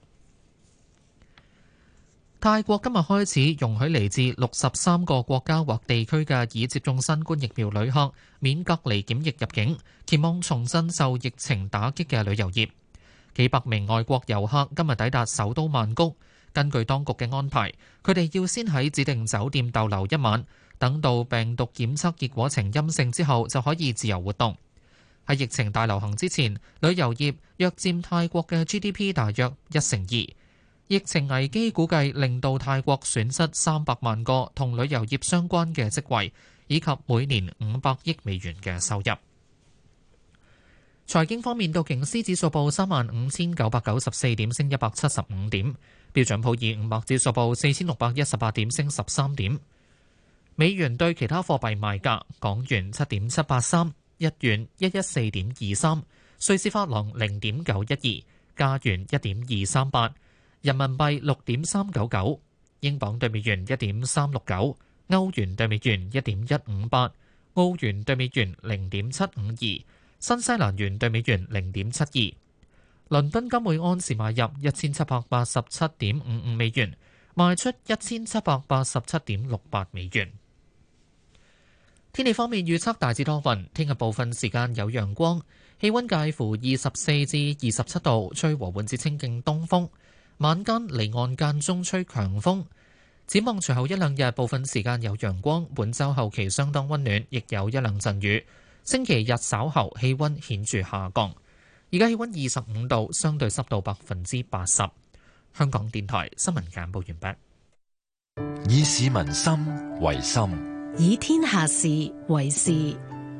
Speaker 1: 泰國今日開始容許嚟自六十三個國家或地區嘅已接種新冠疫苗旅客免隔離檢疫入境，期望重振受疫情打擊嘅旅遊業。幾百名外國遊客今日抵達首都曼谷，根據當局嘅安排，佢哋要先喺指定酒店逗留一晚，等到病毒檢測結果呈陰性之後就可以自由活動。喺疫情大流行之前，旅遊業約佔泰國嘅 G D P 大約一成二。疫情危機估計令到泰國損失三百萬個同旅遊業相關嘅職位，以及每年五百億美元嘅收入。 財經方面，道瓊斯指數報三萬五千九百九十四點，升一百七十五點；標準普爾五百指數報四千六百一十八點，升十三點。美元對其他貨幣賣價：港元七點七八三，日元一一四點二三，瑞士法郎零點九一二，加元一點二三八，人民幣六點三九九，英鎊對美元一點三六九，歐元對美元一點一五八，澳元對美元零點七五二。新西蘭元對美元零點七二，倫敦金每安士買入一千七百八十七點五五美元，賣出一千七百八十七點六八美元。天氣方面預測大致多雲，聽日部分時間有陽光，氣溫介乎二十四至二十七度，吹和緩至清勁東風，晚間離岸間中吹強風。展望隨後一兩日部分時間有陽光，本週後期相當溫暖，亦有一兩陣雨。星期日稍後氣溫顯著下降，而家氣溫二十五度，相對濕度百分之八十。香港電台新聞簡報完
Speaker 4: 畢。以市民心為心，
Speaker 8: 以天下事為事。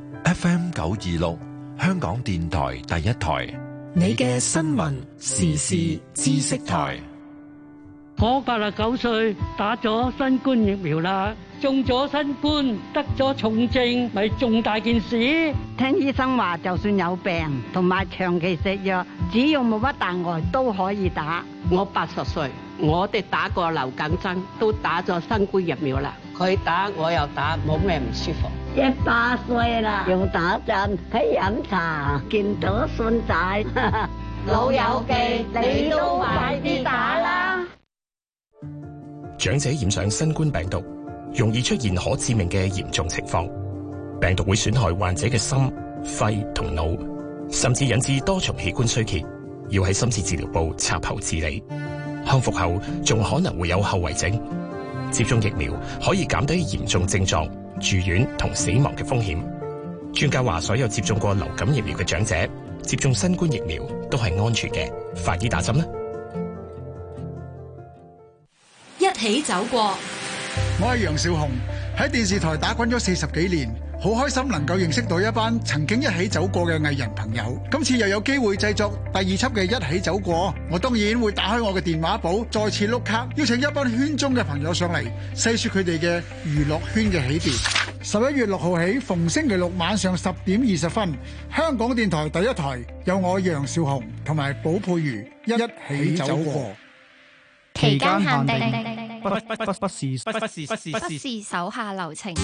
Speaker 4: F M 九二六，香港電台第一台，
Speaker 5: 你嘅新聞時事知識台。
Speaker 16: 我八十九歲，打咗新冠疫苗啦，中咗新冠，得咗重症，咪重大件事。
Speaker 18: 聽醫生話，就算有病同埋長期食藥，只要冇乜大礙都可以打。
Speaker 19: 我八十歲，我哋打過流感針，都打咗新冠疫苗啦。佢打我又打，冇咩唔舒服。
Speaker 18: 一百歲啦，用打針喺飲茶，見到孫仔，
Speaker 19: 老友記，你都快啲打啦！
Speaker 20: 長者染上新冠病毒，容易出現可致命嘅嚴重情況。病毒會損害患者嘅心、肺同腦，甚至引致多重器官衰竭，要喺深切治療部插喉治理。康復後仲可能會有後遺症。接種疫苗可以減低嚴重症狀、住院同死亡嘅風險。專家話，所有接種過流感疫苗嘅長者接種新冠疫苗都係安全嘅。快啲打針啦！
Speaker 8: 一起走過，
Speaker 3: 我係楊少紅，喺電視台打滾咗四十幾年，好開心能夠認識到一班曾經一起走過嘅藝人朋友。今次又有機會製作第二輯嘅一起走過，我當然會打開我嘅電話簿，再次碌卡，邀請一班圈中嘅朋友上嚟，細說佢哋嘅娛樂圈嘅起跌。十一月六號起，逢星期六晚上十點二十分，香港電台第一台有我楊少紅同埋寶佩如一起走過。
Speaker 12: 期間限定，
Speaker 21: 不不不不是不不是不是
Speaker 12: 不是手下留情。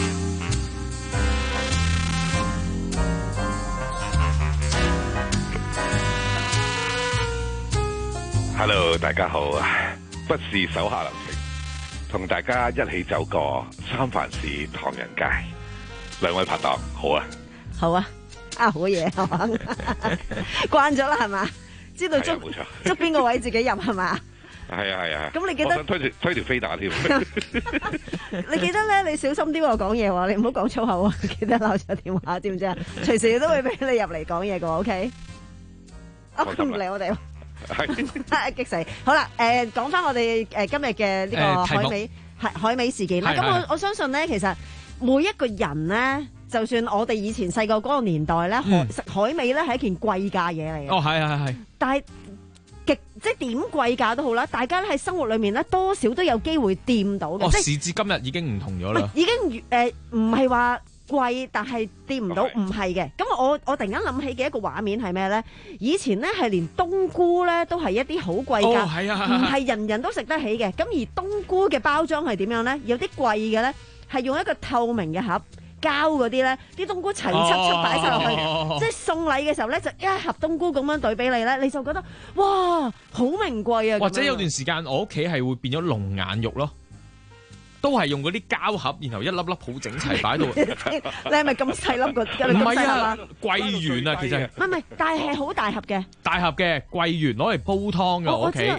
Speaker 11: Hello， 大家好，不是手下留情，同大家一起走過三藩市唐人街。兩位拍檔，好啊，
Speaker 23: 好啊，啊好嘢係嘛，慣咗啦係嘛，知道捉捉邊個位自己入係嘛。
Speaker 11: 係啊係啊，
Speaker 23: 咁你記得
Speaker 11: 我想推條推條飛打添。
Speaker 23: 你記得咧，你小心啲喎講嘢喎，你唔好講粗口啊！記得留咗電話，知唔知啊？隨時都會俾你入嚟講嘢噶 ，OK？ 哦，唔理我哋，係激死！好啦，誒，講翻我哋誒今日嘅呢個海味係海味事件啦。咁我我相信咧，其實每一個人咧，就算我哋以前細個嗰個年代咧，海食海味咧係一件貴價嘢嚟嘅。
Speaker 13: 哦，係係係。但係
Speaker 23: 極即係點貴價都好啦，大家喺生活裏面咧多少都有機會掂到嘅。
Speaker 13: 哦，
Speaker 23: 即
Speaker 13: 時至今日已經唔同咗啦。
Speaker 23: 已經誒唔係話貴，但係掂唔到，唔係嘅。咁我我突然間諗起嘅一個畫面係咩咧？以前咧係連冬菇咧都係一啲好貴價，
Speaker 13: 哦係啊係啊
Speaker 23: 唔係人人都食得起嘅。咁而冬菇嘅包裝係點樣咧？有啲貴嘅咧係用一個透明嘅盒。膠嗰啲咧，啲冬菇齊七七擺晒落去，
Speaker 13: 哦、
Speaker 23: 即係送禮嘅時候咧，就一盒冬菇咁樣對俾你咧，你就覺得哇，好名貴啊！
Speaker 13: 或者有段時間我屋企係會變咗龍眼肉咯，都係用嗰啲膠盒，然後一粒粒好整齊擺到。
Speaker 23: 你係咪咁細粒個？
Speaker 13: 唔係啊，桂圓啊，其實
Speaker 23: 唔係唔係，但係好大盒嘅。
Speaker 13: 大盒嘅桂圓攞嚟煲湯㗎，我屋企。
Speaker 23: 唔係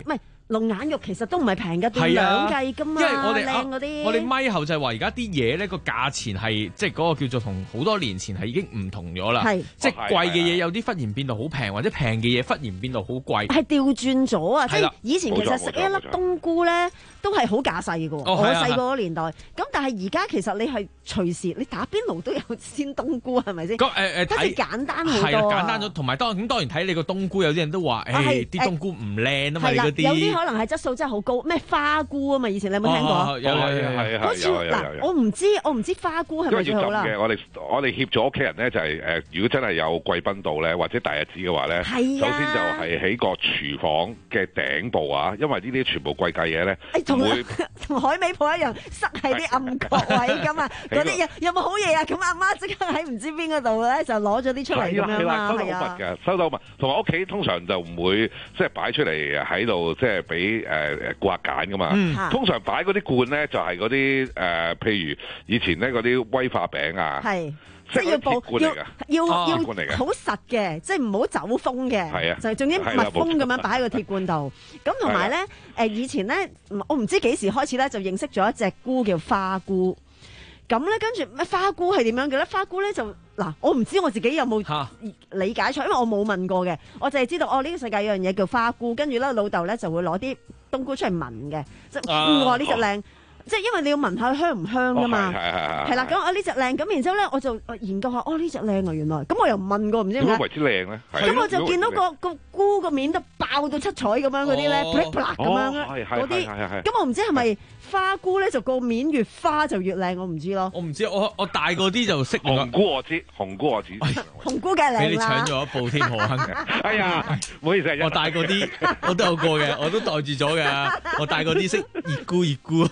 Speaker 23: 龍眼肉其實都唔係平嘅，斷兩計㗎嘛。
Speaker 13: 因為我哋
Speaker 23: 靚嗰啲，
Speaker 13: 我哋咪後就係話而家啲嘢咧個價錢係即係嗰個叫做同好多年前係已經唔同咗啦。
Speaker 23: 係
Speaker 13: 即係貴嘅嘢有啲忽然變到好平，或者平嘅嘢忽然變到好貴。
Speaker 23: 係調轉咗啊！即係
Speaker 13: 係啦
Speaker 23: 以前其實食一粒冬菇咧都係好架勢嘅喎。我
Speaker 13: 哦係啊
Speaker 23: 細個嗰年代，咁但係而家其實你係隨時你打邊爐都有鮮冬菇係咪先？
Speaker 13: 咁誒誒
Speaker 23: 好似
Speaker 13: 睇
Speaker 23: 簡單好
Speaker 13: 係啦，
Speaker 23: 多啊
Speaker 13: 簡單咗，同埋當咁當然睇你個冬菇，有啲人都話誒
Speaker 23: 啊係
Speaker 13: 啲冬菇唔靚啊嘛，
Speaker 23: 係啦，
Speaker 13: 你嗰啲
Speaker 23: 有啲可能係質素真係好高，咩花菇啊嘛，以前你有冇聽過啊？
Speaker 13: 哦有有有有
Speaker 11: 係
Speaker 23: 好似
Speaker 11: 係有有有
Speaker 23: 嗱，我唔知我唔知花菇係
Speaker 11: 因為要浸
Speaker 23: 咪最好啦。
Speaker 11: 嘅，我哋我哋協助屋企人咧就係、誒，如果真係有貴賓到咧，或者大日子嘅話咧，
Speaker 23: 係啊
Speaker 11: 首先就係喺個廚房嘅頂部啊，因為呢啲全部貴價嘢咧，
Speaker 23: 誒同
Speaker 11: 唔會
Speaker 23: 同海味鋪一樣，塞喺啲暗角位咁啊！嗰啲有有冇好嘢啊？咁阿媽即刻喺唔知邊嗰度咧，就攞咗啲出嚟咁樣嘛，
Speaker 11: 收得
Speaker 23: 係啊
Speaker 11: 好密。嘅，收得好密。同埋屋企通常就唔會即係擺出嚟喺度，即係俾誒誒顧客揀噶嘛。
Speaker 23: 嗯
Speaker 11: 通常擺嗰啲罐咧就係嗰啲誒，譬如以前咧嗰啲威化餅啊。
Speaker 23: 係，
Speaker 11: 即係
Speaker 23: 即係要保要
Speaker 11: 鐵罐嚟㗎
Speaker 23: 要
Speaker 11: 啊
Speaker 23: 要
Speaker 11: 鐵罐嚟㗎
Speaker 23: 好實嘅，即係唔好走風嘅，
Speaker 11: 係啊
Speaker 23: 就總之密
Speaker 11: 係啦
Speaker 23: 封咁樣
Speaker 11: 冇錯
Speaker 23: 擺喺個鐵罐度。咁同埋咧，誒以前咧，我唔知幾時開始咧，就認識咗一隻菇叫花菇。咁咧，跟住咩花菇係點樣嘅咧？花菇咧就嗱，我唔知我自己有冇理解錯，因為我冇問過嘅，我淨係知道哦，呢個世界有樣嘢叫花菇，跟住咧老豆咧就會攞啲冬菇出嚟聞嘅，即係
Speaker 11: 啊
Speaker 23: 嗯話呢隻靚。即係因為你要聞下香唔香噶嘛，
Speaker 11: 哦係係係係
Speaker 23: 係啦，咁我呢隻靚，咁然之後咧我就呃研究下，哦呢隻靚啊原來，咁我又唔問過，唔知點解
Speaker 11: 點解為，之靚咧？係
Speaker 23: 咁我就見到個個菇個面都爆到七彩咁樣嗰啲咧，
Speaker 11: 哦
Speaker 23: 噼里啪啦咁樣
Speaker 11: 哦係係
Speaker 23: 嗰啲，
Speaker 11: 係係係
Speaker 23: 咁我唔知係咪花菇咧就個面越花就越靚，我唔知咯。
Speaker 13: 我唔知，我我大個啲就識
Speaker 11: 紅菇我知，紅菇我知。
Speaker 23: 紅菇梗係
Speaker 13: 俾你搶
Speaker 23: 靚啦，
Speaker 13: 咗一步添，何亨。
Speaker 11: 哎呀，唔好意思啊，
Speaker 13: 我大個啲，我都有過嘅，我都袋住咗嘅。我大個啲識熱菇熱菇。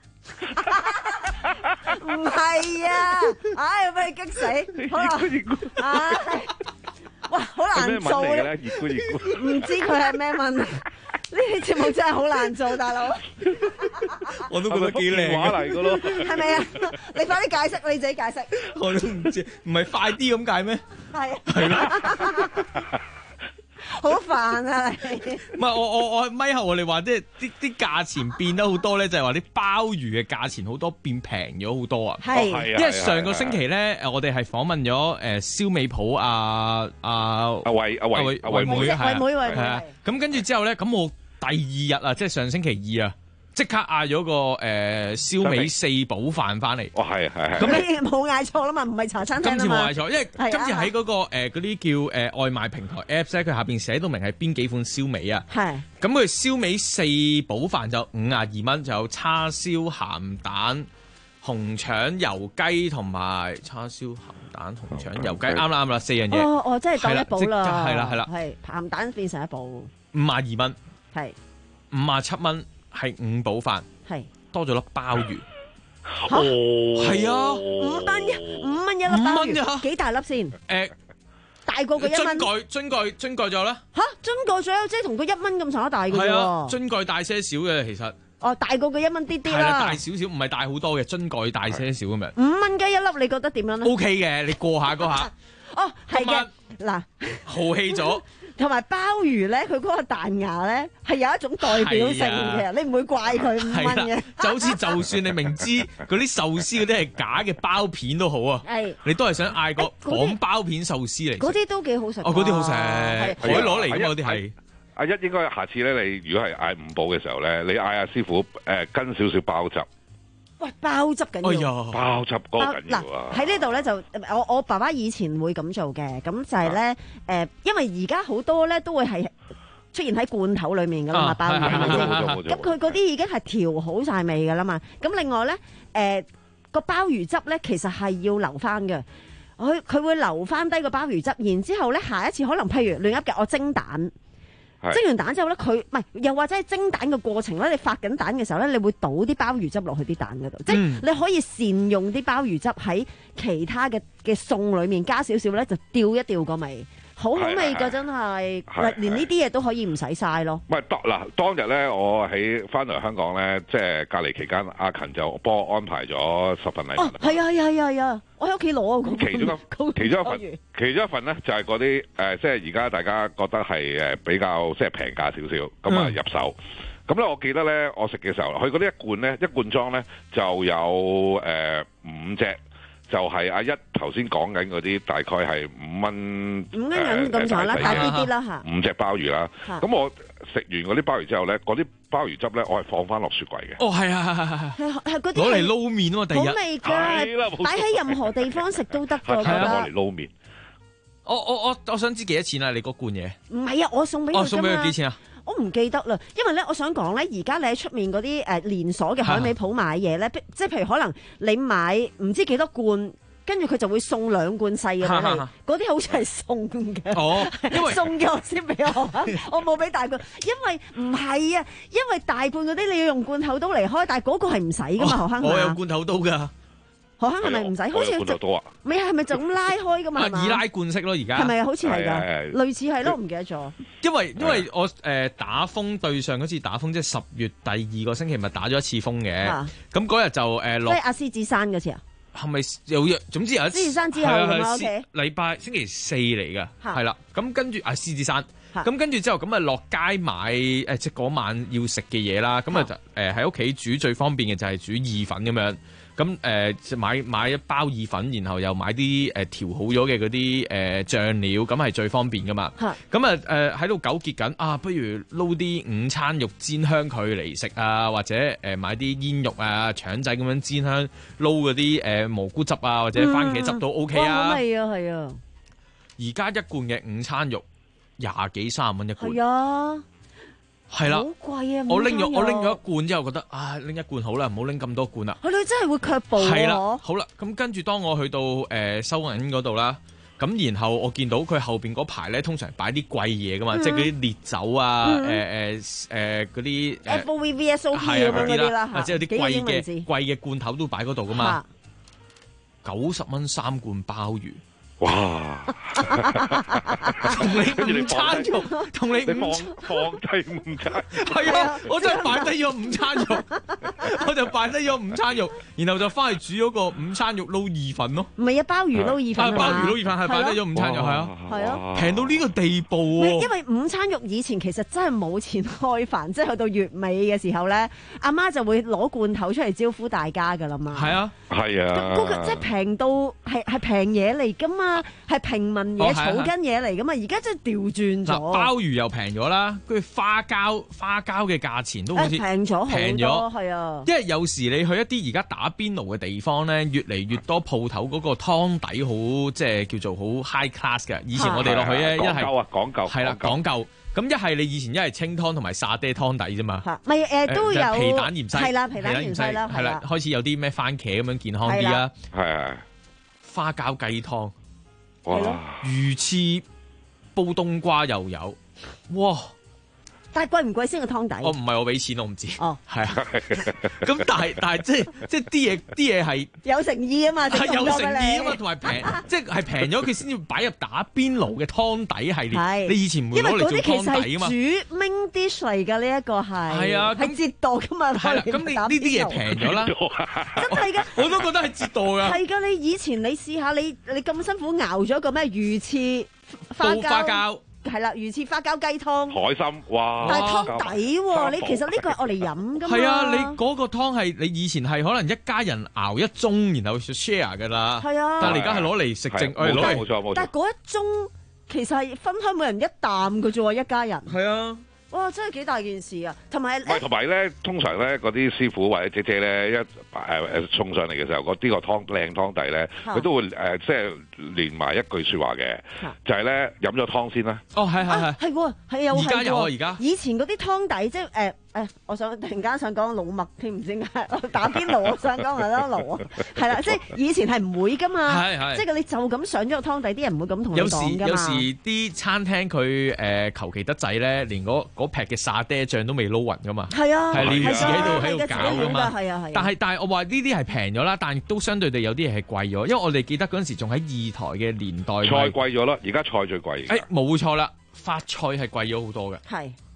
Speaker 23: 唔係啊，唉俾你激死，好啦，唉，哇好
Speaker 11: 係咩
Speaker 23: 難做啊
Speaker 11: 文嚟嘅咧？熱菇熱菇。
Speaker 23: 唔知佢係咩問題？呢啲節目真係好難做，大佬。
Speaker 13: 我都覺得幾靚
Speaker 11: 話嚟嘅咯。
Speaker 23: 係咪啊？你快啲解釋，你自己解釋。
Speaker 13: 我都唔知，唔係快啲咁解咩？
Speaker 23: 係啊。
Speaker 13: 係咯。
Speaker 23: 好煩啊！你
Speaker 13: 唔係我我我咪後我哋話即係啲啲價錢變得好多咧，就係話啲鮑魚嘅價錢好多變平咗好多啊！
Speaker 23: 係
Speaker 11: 哦係啊
Speaker 13: 因為上個星期咧，誒我哋係訪問咗誒燒味鋪阿阿
Speaker 11: 阿偉阿偉阿偉
Speaker 23: 偉
Speaker 13: 妹係啊
Speaker 23: 妹偉妹
Speaker 13: 係啊，咁跟住之後咧，咁我第二日啊，即係上星期二啊，即刻嗌咗個誒燒味四寶飯翻嚟。
Speaker 11: 哦係係係。
Speaker 23: 咁你冇嗌錯啦嘛，唔係茶餐廳
Speaker 13: 今次
Speaker 23: 啊嘛。
Speaker 13: 冇嗌錯，因為
Speaker 23: 係啊
Speaker 13: 今次喺嗰個誒嗰啲叫誒外賣平台 Apps 咧，佢下邊寫到明係邊幾款燒味啊。
Speaker 23: 係。
Speaker 13: 咁佢燒味四寶飯就五廿二蚊，就有叉燒鹹蛋、紅腸油雞同埋叉燒鹹蛋、紅腸油雞，啱啦啱啦，四樣嘢。
Speaker 23: 哦哦，真係當一寶啦。
Speaker 13: 係啦係啦，
Speaker 23: 係鹹蛋變成一寶。
Speaker 13: 五廿二蚊。
Speaker 23: 係。
Speaker 13: 五廿七蚊係五寶飯。
Speaker 23: 係。
Speaker 13: 多咗粒鮑魚。
Speaker 23: 嚇！
Speaker 13: 係啊，
Speaker 23: 五蚊一五蚊一粒
Speaker 13: 五
Speaker 23: 鮑
Speaker 13: 蚊咋
Speaker 23: 魚，幾大粒先？
Speaker 13: 誒，
Speaker 23: 大過佢一蚊。
Speaker 13: 樽蓋樽蓋樽蓋咗咧？
Speaker 23: 嚇！樽蓋咗，即係同佢一蚊咁上下大嘅啫
Speaker 13: 係啊，
Speaker 23: 喎。
Speaker 13: 樽蓋大些少嘅其實。
Speaker 23: 哦，大過佢一蚊啲啲
Speaker 13: 係啦，大
Speaker 23: 啦。
Speaker 13: 少少，唔係大好多嘅，樽蓋大些少咁樣。
Speaker 23: 五蚊雞一粒，你覺得點樣咧？
Speaker 13: O K 嘅，你過下嗰下，
Speaker 23: 哦，係嘅。嗱，
Speaker 13: 豪氣咗。
Speaker 23: 同埋鮑魚咧，佢嗰個彈牙咧係有一種代表性嘅，
Speaker 13: 係啊
Speaker 23: 你唔會怪佢五蚊嘅
Speaker 13: 係啦。，就好似就算你明知嗰啲壽司嗰啲係假嘅包片都好啊，
Speaker 23: 係
Speaker 13: 你都係想嗌個
Speaker 23: 誒嗰啲
Speaker 13: 仿包片壽司嚟食。
Speaker 23: 嗰啲都幾好食。
Speaker 13: 哦，嗰啲好食，
Speaker 23: 係
Speaker 13: 海螺嚟㗎嘛，嗰啲係。
Speaker 11: 阿一應該下次咧，你如果係嗌五寶嘅時候咧，你嗌阿師傅誒跟少少包汁。
Speaker 23: 喂，包汁緊要。
Speaker 11: 包汁嗰個緊要
Speaker 23: 嗱
Speaker 11: 啊！
Speaker 23: 喺呢度咧就我我爸爸以前會咁做嘅，咁就係咧誒，因為而家好多咧都會係出現喺罐頭裡面噶啦嘛，
Speaker 11: 啊
Speaker 23: 鮑魚係咪先？
Speaker 11: 冇錯冇錯冇錯
Speaker 23: 咁佢嗰啲已經係調好晒味噶啦嘛。咁另外咧誒個鮑魚汁咧其實係要留翻嘅，佢佢會留翻低個鮑魚汁，然之後咧下一次可能譬如亂噏嘅，我蒸蛋。蒸完蛋之後咧，佢唔係又或者係蒸蛋嘅過程咧，你發緊蛋嘅時候咧，你會倒啲鮑魚汁落去啲蛋嗰度，即係你可以善用啲鮑魚汁喺其他嘅嘅餸裏面加少少咧，就調一調個味，好好味㗎真係，
Speaker 11: 係
Speaker 23: 連呢啲嘢都可以唔使嘥咯。
Speaker 11: 唔係當嗱當日咧，我喺翻嚟香港咧，即係隔離期間，阿勤就幫我安排咗十份禮物。
Speaker 23: 哦，係啊係啊係啊係啊，我喺屋企攞啊。
Speaker 11: 咁其中一其中一份，其中一份咧就係嗰啲誒，即係而家大家覺得係誒比較即係平價少少，咁啊入手。 咁咧，我記得咧，我食嘅時候，佢嗰啲一罐咧，一罐裝咧就有誒、呃、五隻。就係阿一頭先講緊嗰啲，大概係五蚊
Speaker 23: 五蚊咁長啦，大啲啲啦嚇。
Speaker 11: 五隻鮑魚啦，咁我食完嗰啲鮑魚之後咧，嗰啲鮑魚汁咧，我係放翻落雪櫃嘅。
Speaker 13: 哦，係啊，係係係
Speaker 23: 係係嗰啲
Speaker 13: 攞嚟撈麵喎，第日
Speaker 23: 好味㗎，擺喺任何地方食都得㗎。
Speaker 11: 係啊，攞嚟撈麵。
Speaker 13: 我我我我想知幾多錢啊？你嗰罐嘢？
Speaker 23: 唔係啊，我送俾佢㗎嘛。
Speaker 13: 我送俾佢幾錢啊？
Speaker 23: 我唔記得啦，因為咧，我想講咧，而家你喺出面嗰啲誒連鎖嘅海味鋪買嘢咧，即係譬如可能你買唔知幾多罐。跟住佢就會送兩罐細嘅俾你，嗰啲好似係送嘅。
Speaker 13: 哦，因為
Speaker 23: 送嘅我先俾我，我冇俾大罐，因為唔係啊，因為大罐嗰啲你要用罐頭刀嚟開，但係嗰個係唔使噶嘛，何坑係嘛？
Speaker 13: 我有罐頭刀㗎。
Speaker 23: 何坑係咪唔使？好似
Speaker 11: 罐頭刀啊？
Speaker 23: 咪係咪就咁拉開㗎嘛？
Speaker 13: 易拉罐式咯，而家
Speaker 23: 係咪啊？好似係㗎，類似係咯，唔記得咗。
Speaker 13: 因為因為我誒打風對上嗰次打風，即係十月第二個星期咪打咗一次風嘅，咁嗰日就誒落。
Speaker 23: 即係阿獅子山嗰次啊？
Speaker 13: 係咪有約？總之有一次。獅子山之後咁啊，O K。禮拜星期四嚟㗎，係啦。咁跟住啊，獅子山。咁跟住之後，咁啊落街買誒，即係嗰晚要食嘅嘢啦。咁啊就誒喺屋企煮最方便嘅就係煮意粉咁樣。咁誒買買一包意粉，然後又買啲誒調好咗嘅嗰啲誒醬料，咁係最方便㗎嘛。咁啊誒喺度糾結緊啊，不如撈啲午餐肉煎香佢嚟食啊，或者誒買啲煙肉啊、腸仔咁樣煎香，撈嗰啲誒蘑菇汁啊，或者番茄汁都 OK 啊。
Speaker 23: 好味啊，係啊！
Speaker 13: 而家一罐嘅午餐肉廿幾三十蚊一罐。
Speaker 23: 係啊。
Speaker 13: 係啦，
Speaker 23: 好貴啊！
Speaker 13: 我拎咗我拎咗一罐之後，覺得啊拎一罐好啦，唔好拎咁多罐啦。
Speaker 23: 佢哋真係會卻步。
Speaker 13: 係啦，好啦，咁跟住當我去到誒、呃、收銀嗰度啦，咁然後我見到佢後邊嗰排咧，通常擺啲貴嘢噶嘛，嗯、即係嗰啲烈酒啊，誒誒誒嗰啲
Speaker 23: F O V V S O P 咁嗰啲啦，
Speaker 13: 或者有啲貴嘅貴嘅罐頭都擺嗰度噶嘛，九十蚊三罐鮑魚。哇！同你午餐肉，同你
Speaker 11: 放放低午餐，
Speaker 13: 係啊！我真係擺低咗午餐肉，我就擺低咗午餐肉，然後就翻去煮嗰個午餐肉撈意粉咯。
Speaker 23: 唔係啊，鮑魚撈意粉
Speaker 13: 啊！鮑魚撈意粉係擺低咗午餐肉，係啊，
Speaker 23: 係啊，
Speaker 13: 平到呢個地步喎！
Speaker 23: 因為午餐肉以前其實真係冇錢開飯，即係去到月尾嘅時候咧，阿媽就會攞罐頭出嚟招呼大家噶啦嘛。
Speaker 13: 係啊，
Speaker 11: 係啊，
Speaker 23: 嗰個即係平到係係平嘢嚟噶嘛。係平民嘢、草根嘢嚟噶嘛？而家真係調轉咗。
Speaker 13: 鮑魚又平咗啦，跟住花膠花膠嘅價錢都好似
Speaker 23: 平咗，
Speaker 13: 平咗
Speaker 23: 係啊。
Speaker 13: 因為有時你去一啲而家打邊爐嘅地方咧，越嚟越多鋪頭嗰個湯底好即係叫做好 high class 嘅。以前我哋落去咧，一係
Speaker 11: 講究啊，講究
Speaker 13: 係啦，講究。咁一係你以前一係清湯同埋沙爹湯底啫嘛。
Speaker 23: 咪誒都有
Speaker 13: 皮蛋芫茜，
Speaker 23: 係啦，皮蛋芫茜啦，
Speaker 13: 係啦，開始有啲咩番茄咁樣健康啲啦。
Speaker 11: 係啊，
Speaker 13: 花膠雞湯。
Speaker 11: 哇！
Speaker 13: 魚翅煲冬瓜又有，哇！
Speaker 23: 但係貴唔貴先個湯底？
Speaker 13: 我唔係我俾錢，我唔知。
Speaker 23: 哦，
Speaker 13: 係啊。咁但係但係即係即係啲嘢啲嘢係
Speaker 23: 有誠意啊嘛，
Speaker 13: 係有誠意啊嘛，同埋平，即係平咗佢先至擺入打邊爐嘅湯底系列。係你以前唔會攞嚟做湯底啊嘛。
Speaker 23: 因為嗰啲其實係煮 main dish 嚟㗎，呢一個係係
Speaker 13: 啊，
Speaker 23: 係折墮㗎嘛。
Speaker 13: 係啦，咁你呢啲嘢平咗啦，
Speaker 23: 真係㗎。
Speaker 13: 我都覺得係折墮㗎。
Speaker 23: 係㗎，你以前你試下，你你咁辛苦熬咗個咩魚翅花膠。係啦，魚翅花膠雞湯，
Speaker 11: 海參，哇！
Speaker 23: 但係湯底喎，你其實呢個係我嚟飲噶嘛。
Speaker 13: 係啊，你嗰個湯係你以前係可能一家人熬一盅，然後 share 噶啦。
Speaker 23: 係啊，
Speaker 13: 但係你而家係攞嚟食剩，攞嚟。
Speaker 11: 冇錯冇錯。
Speaker 23: 但係嗰一盅其實係分開每人一啖嘅啫喎，一家人。
Speaker 13: 係啊。
Speaker 23: 哇！真係幾大件事啊，同埋
Speaker 11: 同埋咧，通常咧嗰啲師傅或者姐姐咧一誒誒送上嚟嘅時候，嗰啲個湯靚湯底咧，佢都會誒、呃、即係連埋一句説話嘅，就係咧飲咗湯先啦。
Speaker 13: 哦，係係係，
Speaker 23: 係喎，係有，
Speaker 13: 而家有啊，而家
Speaker 23: 以前嗰啲湯底即係誒。呃誒，我想突然間想講老麥添，唔知點解打邊爐，我想講麥當勞啊，係啦，即係以前係唔會噶嘛，即係你就咁上咗個湯底，啲人唔會咁同你講噶嘛。
Speaker 13: 有時有時啲餐廳佢誒求其得滯咧，連嗰嗰劈嘅沙爹醬都未撈勻噶嘛。係啊，係你自己喺度喺度搞噶嘛。係啊係。但係但係我話呢啲係平咗啦，但係都相對地有啲嘢係貴咗，因為我哋記得嗰陣時仲喺二台嘅年代。
Speaker 11: 菜貴咗啦，而家菜最貴。
Speaker 13: 誒冇錯啦，發菜係貴咗好多嘅。
Speaker 23: 係。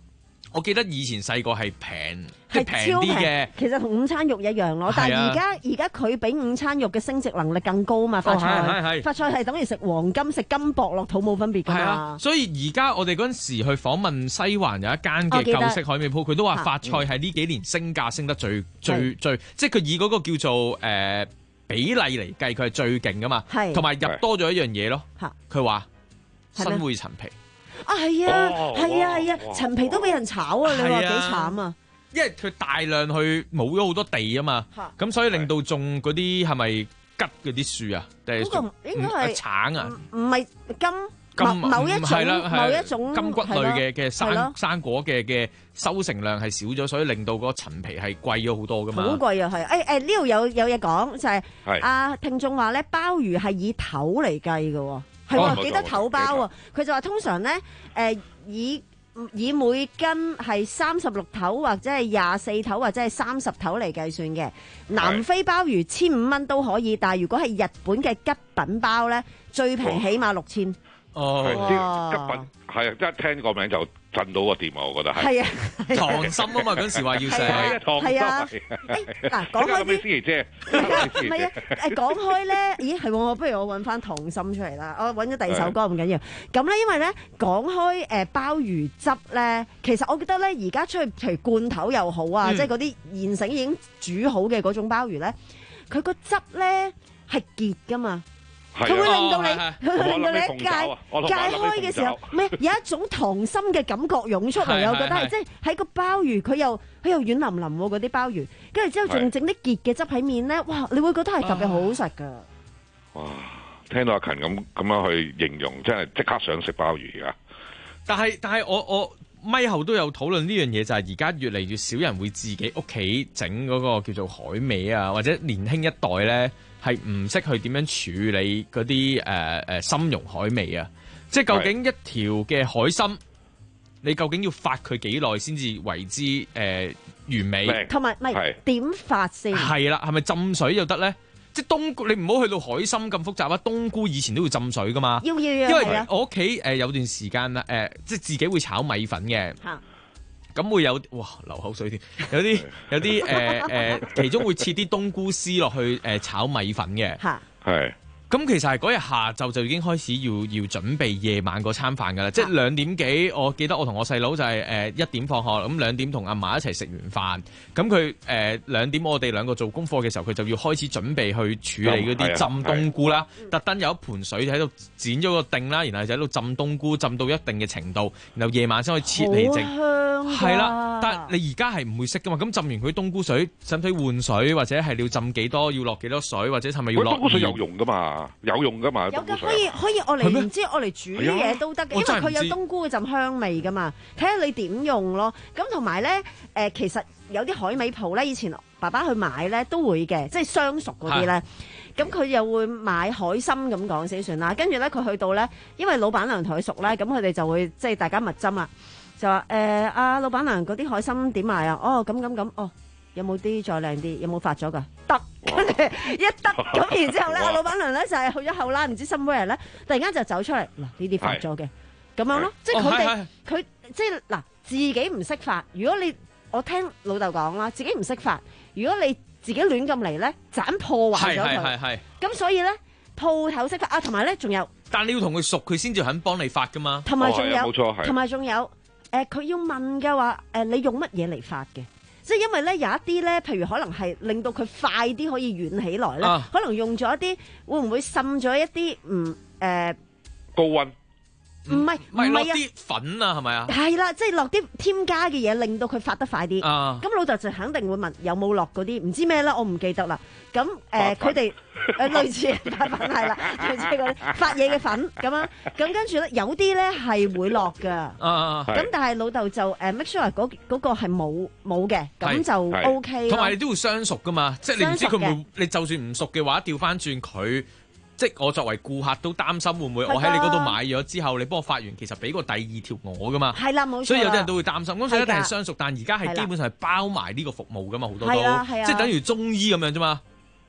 Speaker 13: 我記得以前細個係平，即係
Speaker 23: 係
Speaker 13: 平
Speaker 23: 超平
Speaker 13: 啲嘅。
Speaker 23: 其實同午餐肉一樣咯，但係而家而家佢比午餐肉嘅升值能力更高嘛，發
Speaker 13: 係係
Speaker 23: 菜
Speaker 13: 係
Speaker 23: 發菜係等於食黃金食金箔落肚冇分別㗎
Speaker 13: 係啊
Speaker 23: 嘛，，
Speaker 13: 所以而家我哋嗰陣時去訪問西環有一間嘅
Speaker 23: 我記得
Speaker 13: 舊式海味鋪，佢都話
Speaker 23: 嚇
Speaker 13: 發菜係呢幾年升價升得最最
Speaker 23: 係
Speaker 13: 最，即係佢以嗰個叫做誒、呃比例嚟計，佢係最勁噶嘛，
Speaker 23: 係
Speaker 13: 同埋入多咗一樣嘢咯
Speaker 23: 嚇。
Speaker 13: 佢話
Speaker 23: 係咩
Speaker 13: 新會陳皮，
Speaker 23: 啊係啊
Speaker 13: 哦
Speaker 23: 係啊係啊，陳皮都俾人炒啊，你話幾慘啊？
Speaker 13: 因為佢大量去冇咗好多地啊嘛
Speaker 23: 嚇，
Speaker 13: 咁所以令到種嗰啲係咪吉嗰啲樹啊？定係
Speaker 23: 嗰個唔應該係
Speaker 13: 嗯橙啊？
Speaker 23: 唔係金
Speaker 13: 金
Speaker 23: 某某一
Speaker 13: 唔係啦
Speaker 23: 種
Speaker 13: 係
Speaker 23: 某一種
Speaker 13: 金骨類嘅嘅
Speaker 23: 係咯
Speaker 13: 生生果嘅嘅收成量係少咗，所以令到嗰個陳皮係貴咗好多噶嘛。
Speaker 23: 好貴啊，係誒誒呢度有有嘢講就係
Speaker 13: 係
Speaker 23: 啊聽眾話咧鮑魚係以頭嚟計嘅喎，係
Speaker 13: 哦
Speaker 23: 喎記得頭鮑喎，佢就話通常咧誒以以每斤係三十六頭或者係廿四頭或者係三十頭嚟計算嘅。南非鮑魚千五蚊都可以，但係如果係日本嘅吉品鮑咧，最平起碼六千。
Speaker 13: 哦
Speaker 11: 係啲吉品係啊，一聽個名就震到個店啊！我覺得係。
Speaker 23: 係啊，
Speaker 13: 溏心啊嘛，嗰陣時話要食。
Speaker 11: 係啊，溏心
Speaker 23: 係啊
Speaker 11: 係
Speaker 23: 嗱講開啲
Speaker 11: 啲思琪姐，
Speaker 23: 唔係啊，誒講開咧，咦係喎，不如我揾翻溏心出嚟啦。我揾咗第二首歌唔緊要。咁咧，因為咧講開誒鮑魚汁咧，其實我覺得咧，而家出去譬如罐頭又好啊，
Speaker 13: 嗯
Speaker 23: 即係嗰啲現成已經煮好嘅嗰種鮑魚咧，佢個汁咧係結噶嘛。佢會令到你，佢會令到你一戒戒開嘅時候，唔係有一種溏心嘅感覺湧出嚟，我覺得係即係喺個鮑魚，佢又佢又軟腍腍喎嗰啲鮑魚，跟住之後仲整啲結嘅汁喺面咧，哇！你會覺得係特別好好食㗎。
Speaker 11: 哇！聽到阿勤咁咁樣去形容，真係即刻想食鮑魚而家。
Speaker 13: 但係但係我我咪後都有討論呢樣嘢，就係而家越嚟越少人會自己屋企整嗰個叫做海味啊，或者年輕一代咧。係唔識去點樣處理嗰啲誒誒參茸海味啊？即係究竟一條嘅海參，你究竟要發佢幾耐先至為之誒、呃、完美？
Speaker 23: 同埋唔係點發先？
Speaker 13: 係啦，係咪浸水就得咧？即係冬菇，你唔好去到海參咁複雜啊！冬菇以前都要浸水噶嘛。
Speaker 23: 要要要。
Speaker 13: 因為我屋企誒有段時間啊誒，即係自己會炒米粉嘅。咁會有哇流口水添，有啲有啲誒誒，其中會切啲冬菇絲落去誒、呃、炒米粉嘅，
Speaker 11: 係。
Speaker 13: 咁其實係嗰日下晝就已經開始要要準備夜晚嗰餐飯㗎啦，即係兩點幾，我記得我同我細佬就係誒一點放學，咁兩點同阿嫲一齊食完飯，咁佢誒兩點我哋兩個做功課嘅時候，佢就要開始準備去處理嗰啲浸冬菇啦，特登有一盆水喺度剪咗個定啦，然後就喺度浸冬菇，浸到一定嘅程度，然後夜晚先可以切嚟整。係啦，但係你而家係唔會識噶嘛？咁浸完佢冬菇水，使唔使換水，或者係你要浸幾多，要落幾多水，或者係咪要落？
Speaker 11: 冬菇水有用噶嘛？有用噶嘛？
Speaker 23: 有㗎，可以可以我嚟唔知我嚟煮啲嘢都得嘅，因為佢有冬菇嗰陣香味噶嘛。睇下你點用咯。咁同埋咧，誒其實有啲海味鋪咧，以前爸爸去買咧都會嘅，即係相熟嗰啲咧。咁佢又會買海參咁講先算啦。跟住咧，佢去到咧，因為老闆娘同佢熟咧，咁佢哋就會即係大家密針啦。就話誒阿老闆娘嗰啲海參點賣啊？哦咁咁咁，哦有冇啲再靚啲？有冇發咗㗎？得，跟住一得咁，然之後咧，阿老闆娘咧就係去咗後啦，唔知 somewhere 咧，突然間就走出嚟嗱，呢啲發咗嘅咁樣咯，即係佢哋佢即係嗱自己唔識發。如果你我聽老豆講啦，自己唔識發，如果你自己亂咁嚟咧，盞破壞咗佢。咁所以咧，鋪頭識發啊，同埋咧仲有，
Speaker 13: 但你要同佢熟，佢先至肯幫你發㗎嘛。
Speaker 23: 同埋仲有，同埋仲有。誒佢、呃、要問嘅話，誒、呃、你用乜嘢嚟發嘅？即係因為咧有一啲咧，譬如可能係令到佢快啲可以軟起來咧，啊、可能用咗一啲，會唔會滲咗一啲唔誒
Speaker 11: 高溫？
Speaker 23: 唔係唔係
Speaker 13: 落啲粉啊，係咪啊？
Speaker 23: 係啦，即係落啲添加嘅嘢，令到佢發得快啲。咁、啊、老豆就肯定會問有冇落嗰啲，唔知咩啦，我唔記得啦。咁誒，佢哋誒類似發粉係啦，類似嗰啲發嘢嘅粉咁樣。咁跟住咧，有啲咧係會落㗎。咁、啊、但係老豆就誒 make sure 嗰嗰個係冇冇嘅，咁就 OK。
Speaker 13: 同埋你都要相熟㗎嘛，即係你唔知佢會，你就算唔熟嘅話，調翻轉佢。即係我作為顧客都擔心會唔會我喺你嗰度買咗之後，你幫我發完，其實俾個第二條我噶嘛。
Speaker 23: 係啦，冇錯。
Speaker 13: 所以有啲人都會擔心，咁所以一定係相熟。但而家係基本上係包埋呢個服務噶嘛，好多都即係等於中醫咁樣啫嘛。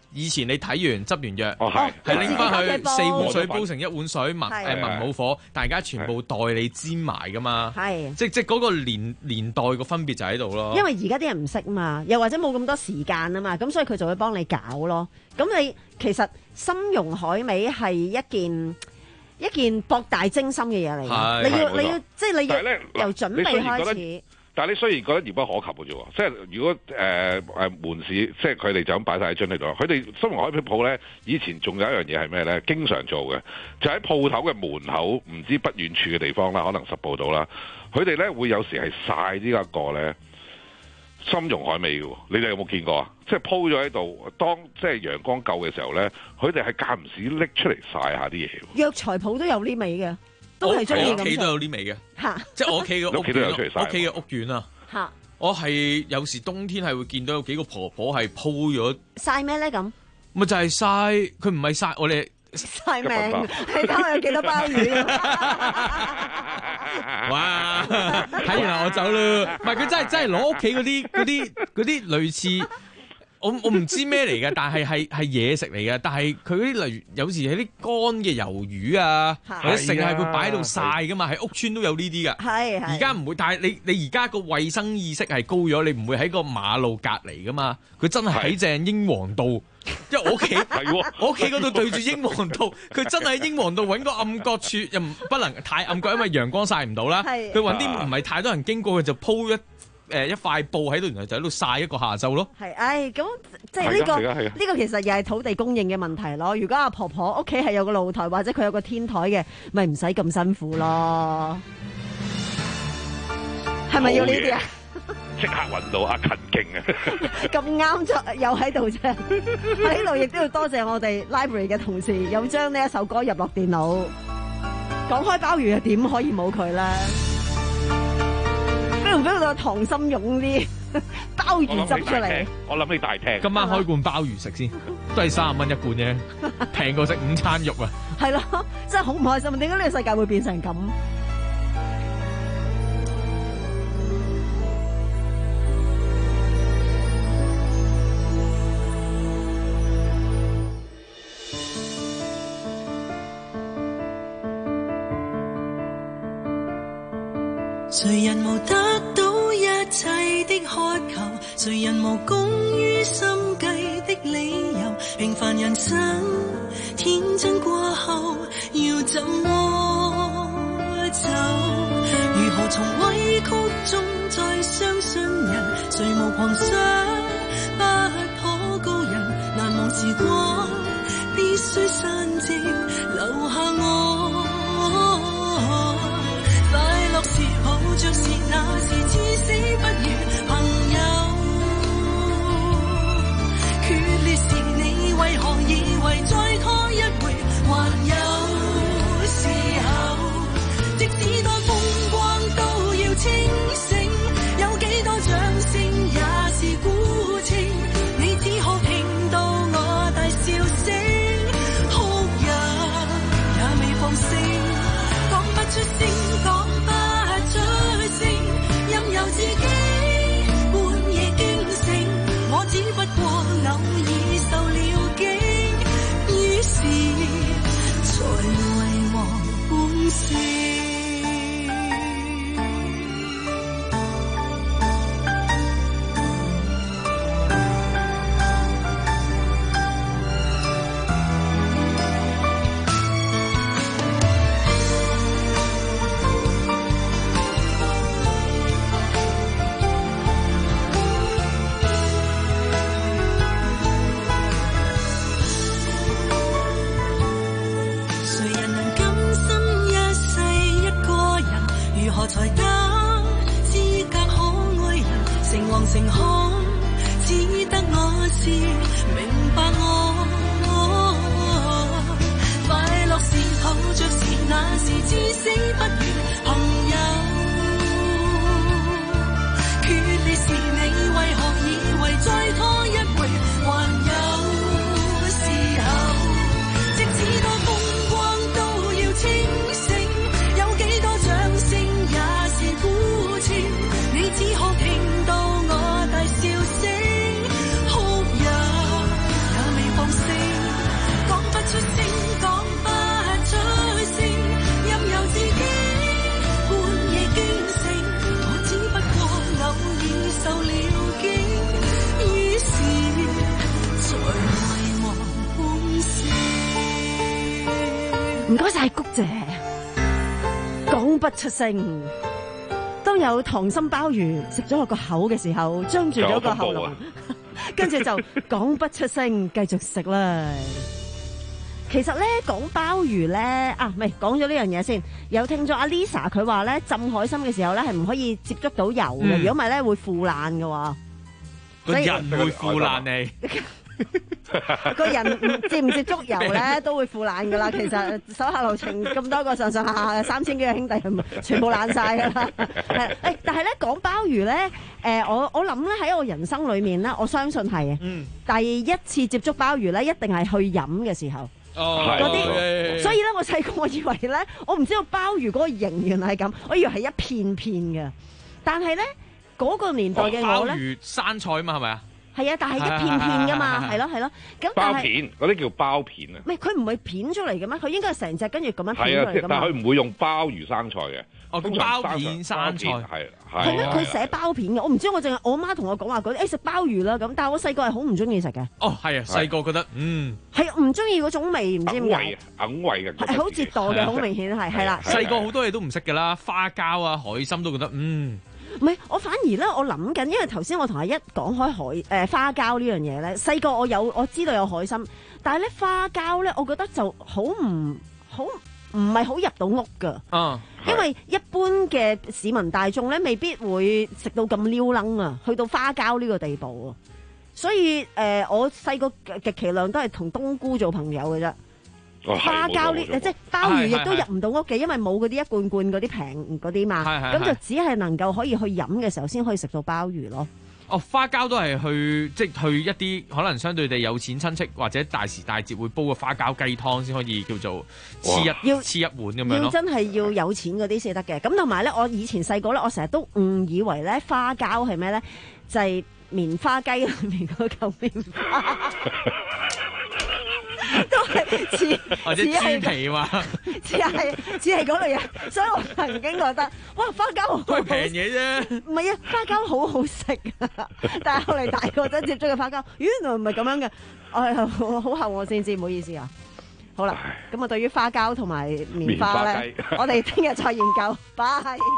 Speaker 13: 以前你睇完執完藥，
Speaker 11: 哦係
Speaker 13: 係拎翻去四碗水
Speaker 11: 我都
Speaker 13: 煲成一碗水，文
Speaker 23: 係
Speaker 13: 誒文冇火，大家全部代你煎埋噶嘛。
Speaker 23: 係
Speaker 13: 即即嗰個年年代個分別就喺度咯。
Speaker 23: 因為而家啲人唔識嘛，又或者冇咁多時間啊嘛，咁所以佢就會幫你搞咯。咁你其實參茸海味係一件一件博大精深嘅嘢嚟嘅，你要你要即係你要由準備開始。
Speaker 11: 但係你雖然覺得遙不可及嘅啫喎，即係如果誒誒、呃、門市，即係佢哋就咁擺晒喺樽喺度。佢哋參茸海味鋪咧，以前仲有一樣嘢係咩咧？經常做嘅就喺鋪頭嘅門口，唔知不遠處嘅地方啦，可能十步到啦。佢哋咧會有時係曬呢一個咧參茸海味嘅喎，你哋有冇見過啊？即係鋪咗喺度，當即係陽光夠嘅時候咧，佢哋係間唔時拎出嚟曬下啲嘢。
Speaker 23: 藥材鋪都有呢味嘅。都係中意咁做。
Speaker 13: 我屋企都有啲味嘅，即係我屋企嘅屋
Speaker 11: 企都有出嚟曬。
Speaker 13: 屋企嘅屋苑啊，我係有時冬天係會見到有幾個婆婆係鋪咗
Speaker 23: 曬咩咧咁？
Speaker 13: 咪就係曬，佢唔係曬我哋
Speaker 23: 曬命，睇下有幾多鮑魚。
Speaker 13: 哇！睇完啦，我走啦。唔係佢真係真係攞屋企嗰啲嗰啲嗰啲類似。我我唔知咩嚟嘅，但係係係嘢食嚟嘅。但係佢嗰啲例如有時係啲乾嘅魷魚啊，或者成日會擺喺度曬噶嘛，喺屋村都有呢啲噶。
Speaker 23: 係
Speaker 13: 而家唔會，但係你你而家個衛生意識係高咗，你唔會喺個馬路隔離噶嘛。佢真係喺正英皇道，因為我屋企我屋企嗰度對住英皇道，佢真係喺英皇道揾個暗角處，又唔不能太暗角，因為陽光曬唔到啦。佢揾啲唔係太多人經過，佢就鋪一。誒一塊布喺度，然後就喺度曬一個下晝咯。
Speaker 23: 係，唉，咁即係呢個呢個其實又係土地供應嘅問題咯。如果阿婆婆屋企係有個露台或者佢有個天台嘅，咪唔使咁辛苦咯。係咪要呢啲啊？
Speaker 11: 即刻揾到阿勤勁啊！
Speaker 23: 咁啱就又喺度啫。喺呢度亦都要多謝我哋 library 嘅同事，又將呢一首歌入落電腦。講開鮑魚啊，點可以冇佢咧？俾唔俾到糖心湧啲鮑魚汁出嚟？
Speaker 11: 我諗起大廳，
Speaker 13: 今晚開罐鮑魚食先，都係三十蚊一罐啫，平過食午餐肉啊！
Speaker 23: 係咯，真係好唔開心。點解呢個世界會變成咁？
Speaker 2: 誰人無得到一切的渴求？誰人無功於心計的理由？平凡人生天真過後，要怎麼走？如何從委屈中再相信人？誰無狂想不可告人？難忘時光必須散盡，留下我。是抱着是那是至死不渝朋友，決裂時你為何以為再拖一回還有時候？即使多風光都要清醒，有幾多掌聲也是孤清，你只可聽到我大笑聲，哭泣也未放聲，講不出聲，講由自己半夜驚醒，我只不過偶爾受了驚，於是才遺忘本性。才得資格可愛人，誠惶誠恐，只得我是明白我。快樂時抱着是那是至死不渝朋友，決裂時你為何以為再拖一回還有時候？即使多風光都要清醒，有幾多掌聲孤清，你只可聽到我大笑聲，哭泣也未放
Speaker 23: 不出聲。當有溏心鮑魚食咗落個口嘅時候，張住咗個喉嚨，跟住就講不出聲，繼續食啦。其實咧講鮑魚咧啊，唔係講咗呢樣嘢先。有聽咗阿 Lisa 佢話咧浸海參嘅時候咧係唔可以接觸到油嘅，如果唔係咧會腐爛嘅。
Speaker 13: 個人會腐爛你。
Speaker 23: 個人唔接唔接觸油咧都會腐爛噶啦。其實手下留情咁多個上上下下三千幾個兄弟，全部爛晒噶啦。誒，但係咧講鮑魚咧，誒，我我諗咧喺我人生裏面咧，我相信係，嗯，第一次接觸鮑魚咧，一定係去飲嘅時候。哦，嗰啲，所以咧我細個我以為咧，我唔知道鮑魚嗰個形原來係咁，我以為係一片片嘅，但係咧嗰個年代嘅我咧，
Speaker 13: 鮑魚生菜嘛係咪啊？
Speaker 23: 係啊，但係一片片噶嘛，係咯係咯。咁但係
Speaker 11: 包片嗰啲叫包片啊。
Speaker 23: 唔係佢唔會片出嚟嘅咩？佢應該係成隻跟住咁樣片出嚟㗎嘛。
Speaker 11: 但係佢唔會用鮑魚生菜嘅。
Speaker 13: 哦，鮑片生菜
Speaker 11: 係
Speaker 23: 係咩？佢寫包片嘅，我唔知，我淨係我媽同我講話嗰啲，誒食鮑魚啦咁。但係我細個係好唔中意食嘅。
Speaker 13: 哦，係啊，細個覺得嗯
Speaker 23: 係唔中意嗰種味，唔知點解。
Speaker 11: 硬胃嘅，
Speaker 23: 係好折墮嘅，好明顯係係啦。
Speaker 13: 細個好多嘢都唔識㗎啦，花膠啊、海參都覺得嗯。
Speaker 23: 唔係，我反而咧，我諗緊，因為頭先我同阿一講開海誒、呃、花膠呢樣嘢咧，細個我有我知道有海參，但係咧花膠咧，我覺得就好唔好唔係好入到屋㗎。嗯，因為一般嘅市民大眾咧，未必會食到咁撩楞啊，去到花膠呢個地步啊。所以誒、呃，我細個極其量都係同冬菇做朋友嘅啫。
Speaker 11: 哦、
Speaker 23: 花膠呢，即係鮑魚亦都入唔到屋嘅，因為冇嗰啲一罐罐嗰啲平嗰啲嘛，咁就只係能夠可以去飲嘅時候先可以食到鮑魚咯。
Speaker 13: 哦，花膠都係去即係去一啲可能相對地有錢親戚或者大時大節會煲個花膠雞湯先可以叫做黐一黐一碗咁樣咯。
Speaker 23: 要真係要有錢嗰啲先得嘅。咁同埋咧，我以前細個咧，我成日都誤以為咧花膠係咩咧，就係、是、棉花雞裏面嗰嚿棉花。都係似
Speaker 13: 或者豬皮嘛，
Speaker 23: 似係似係嗰類嘢，所以我曾經覺得，哇花膠好
Speaker 13: 都係平嘢啫。
Speaker 23: 唔係啊，花膠好好食啊！但係後嚟大個咗接觸嘅花膠，原來唔係咁樣嘅。我係好後我先知，唔好意思啊。好啦，咁啊，對於花膠同埋棉花咧，我哋聽日再研究。拜。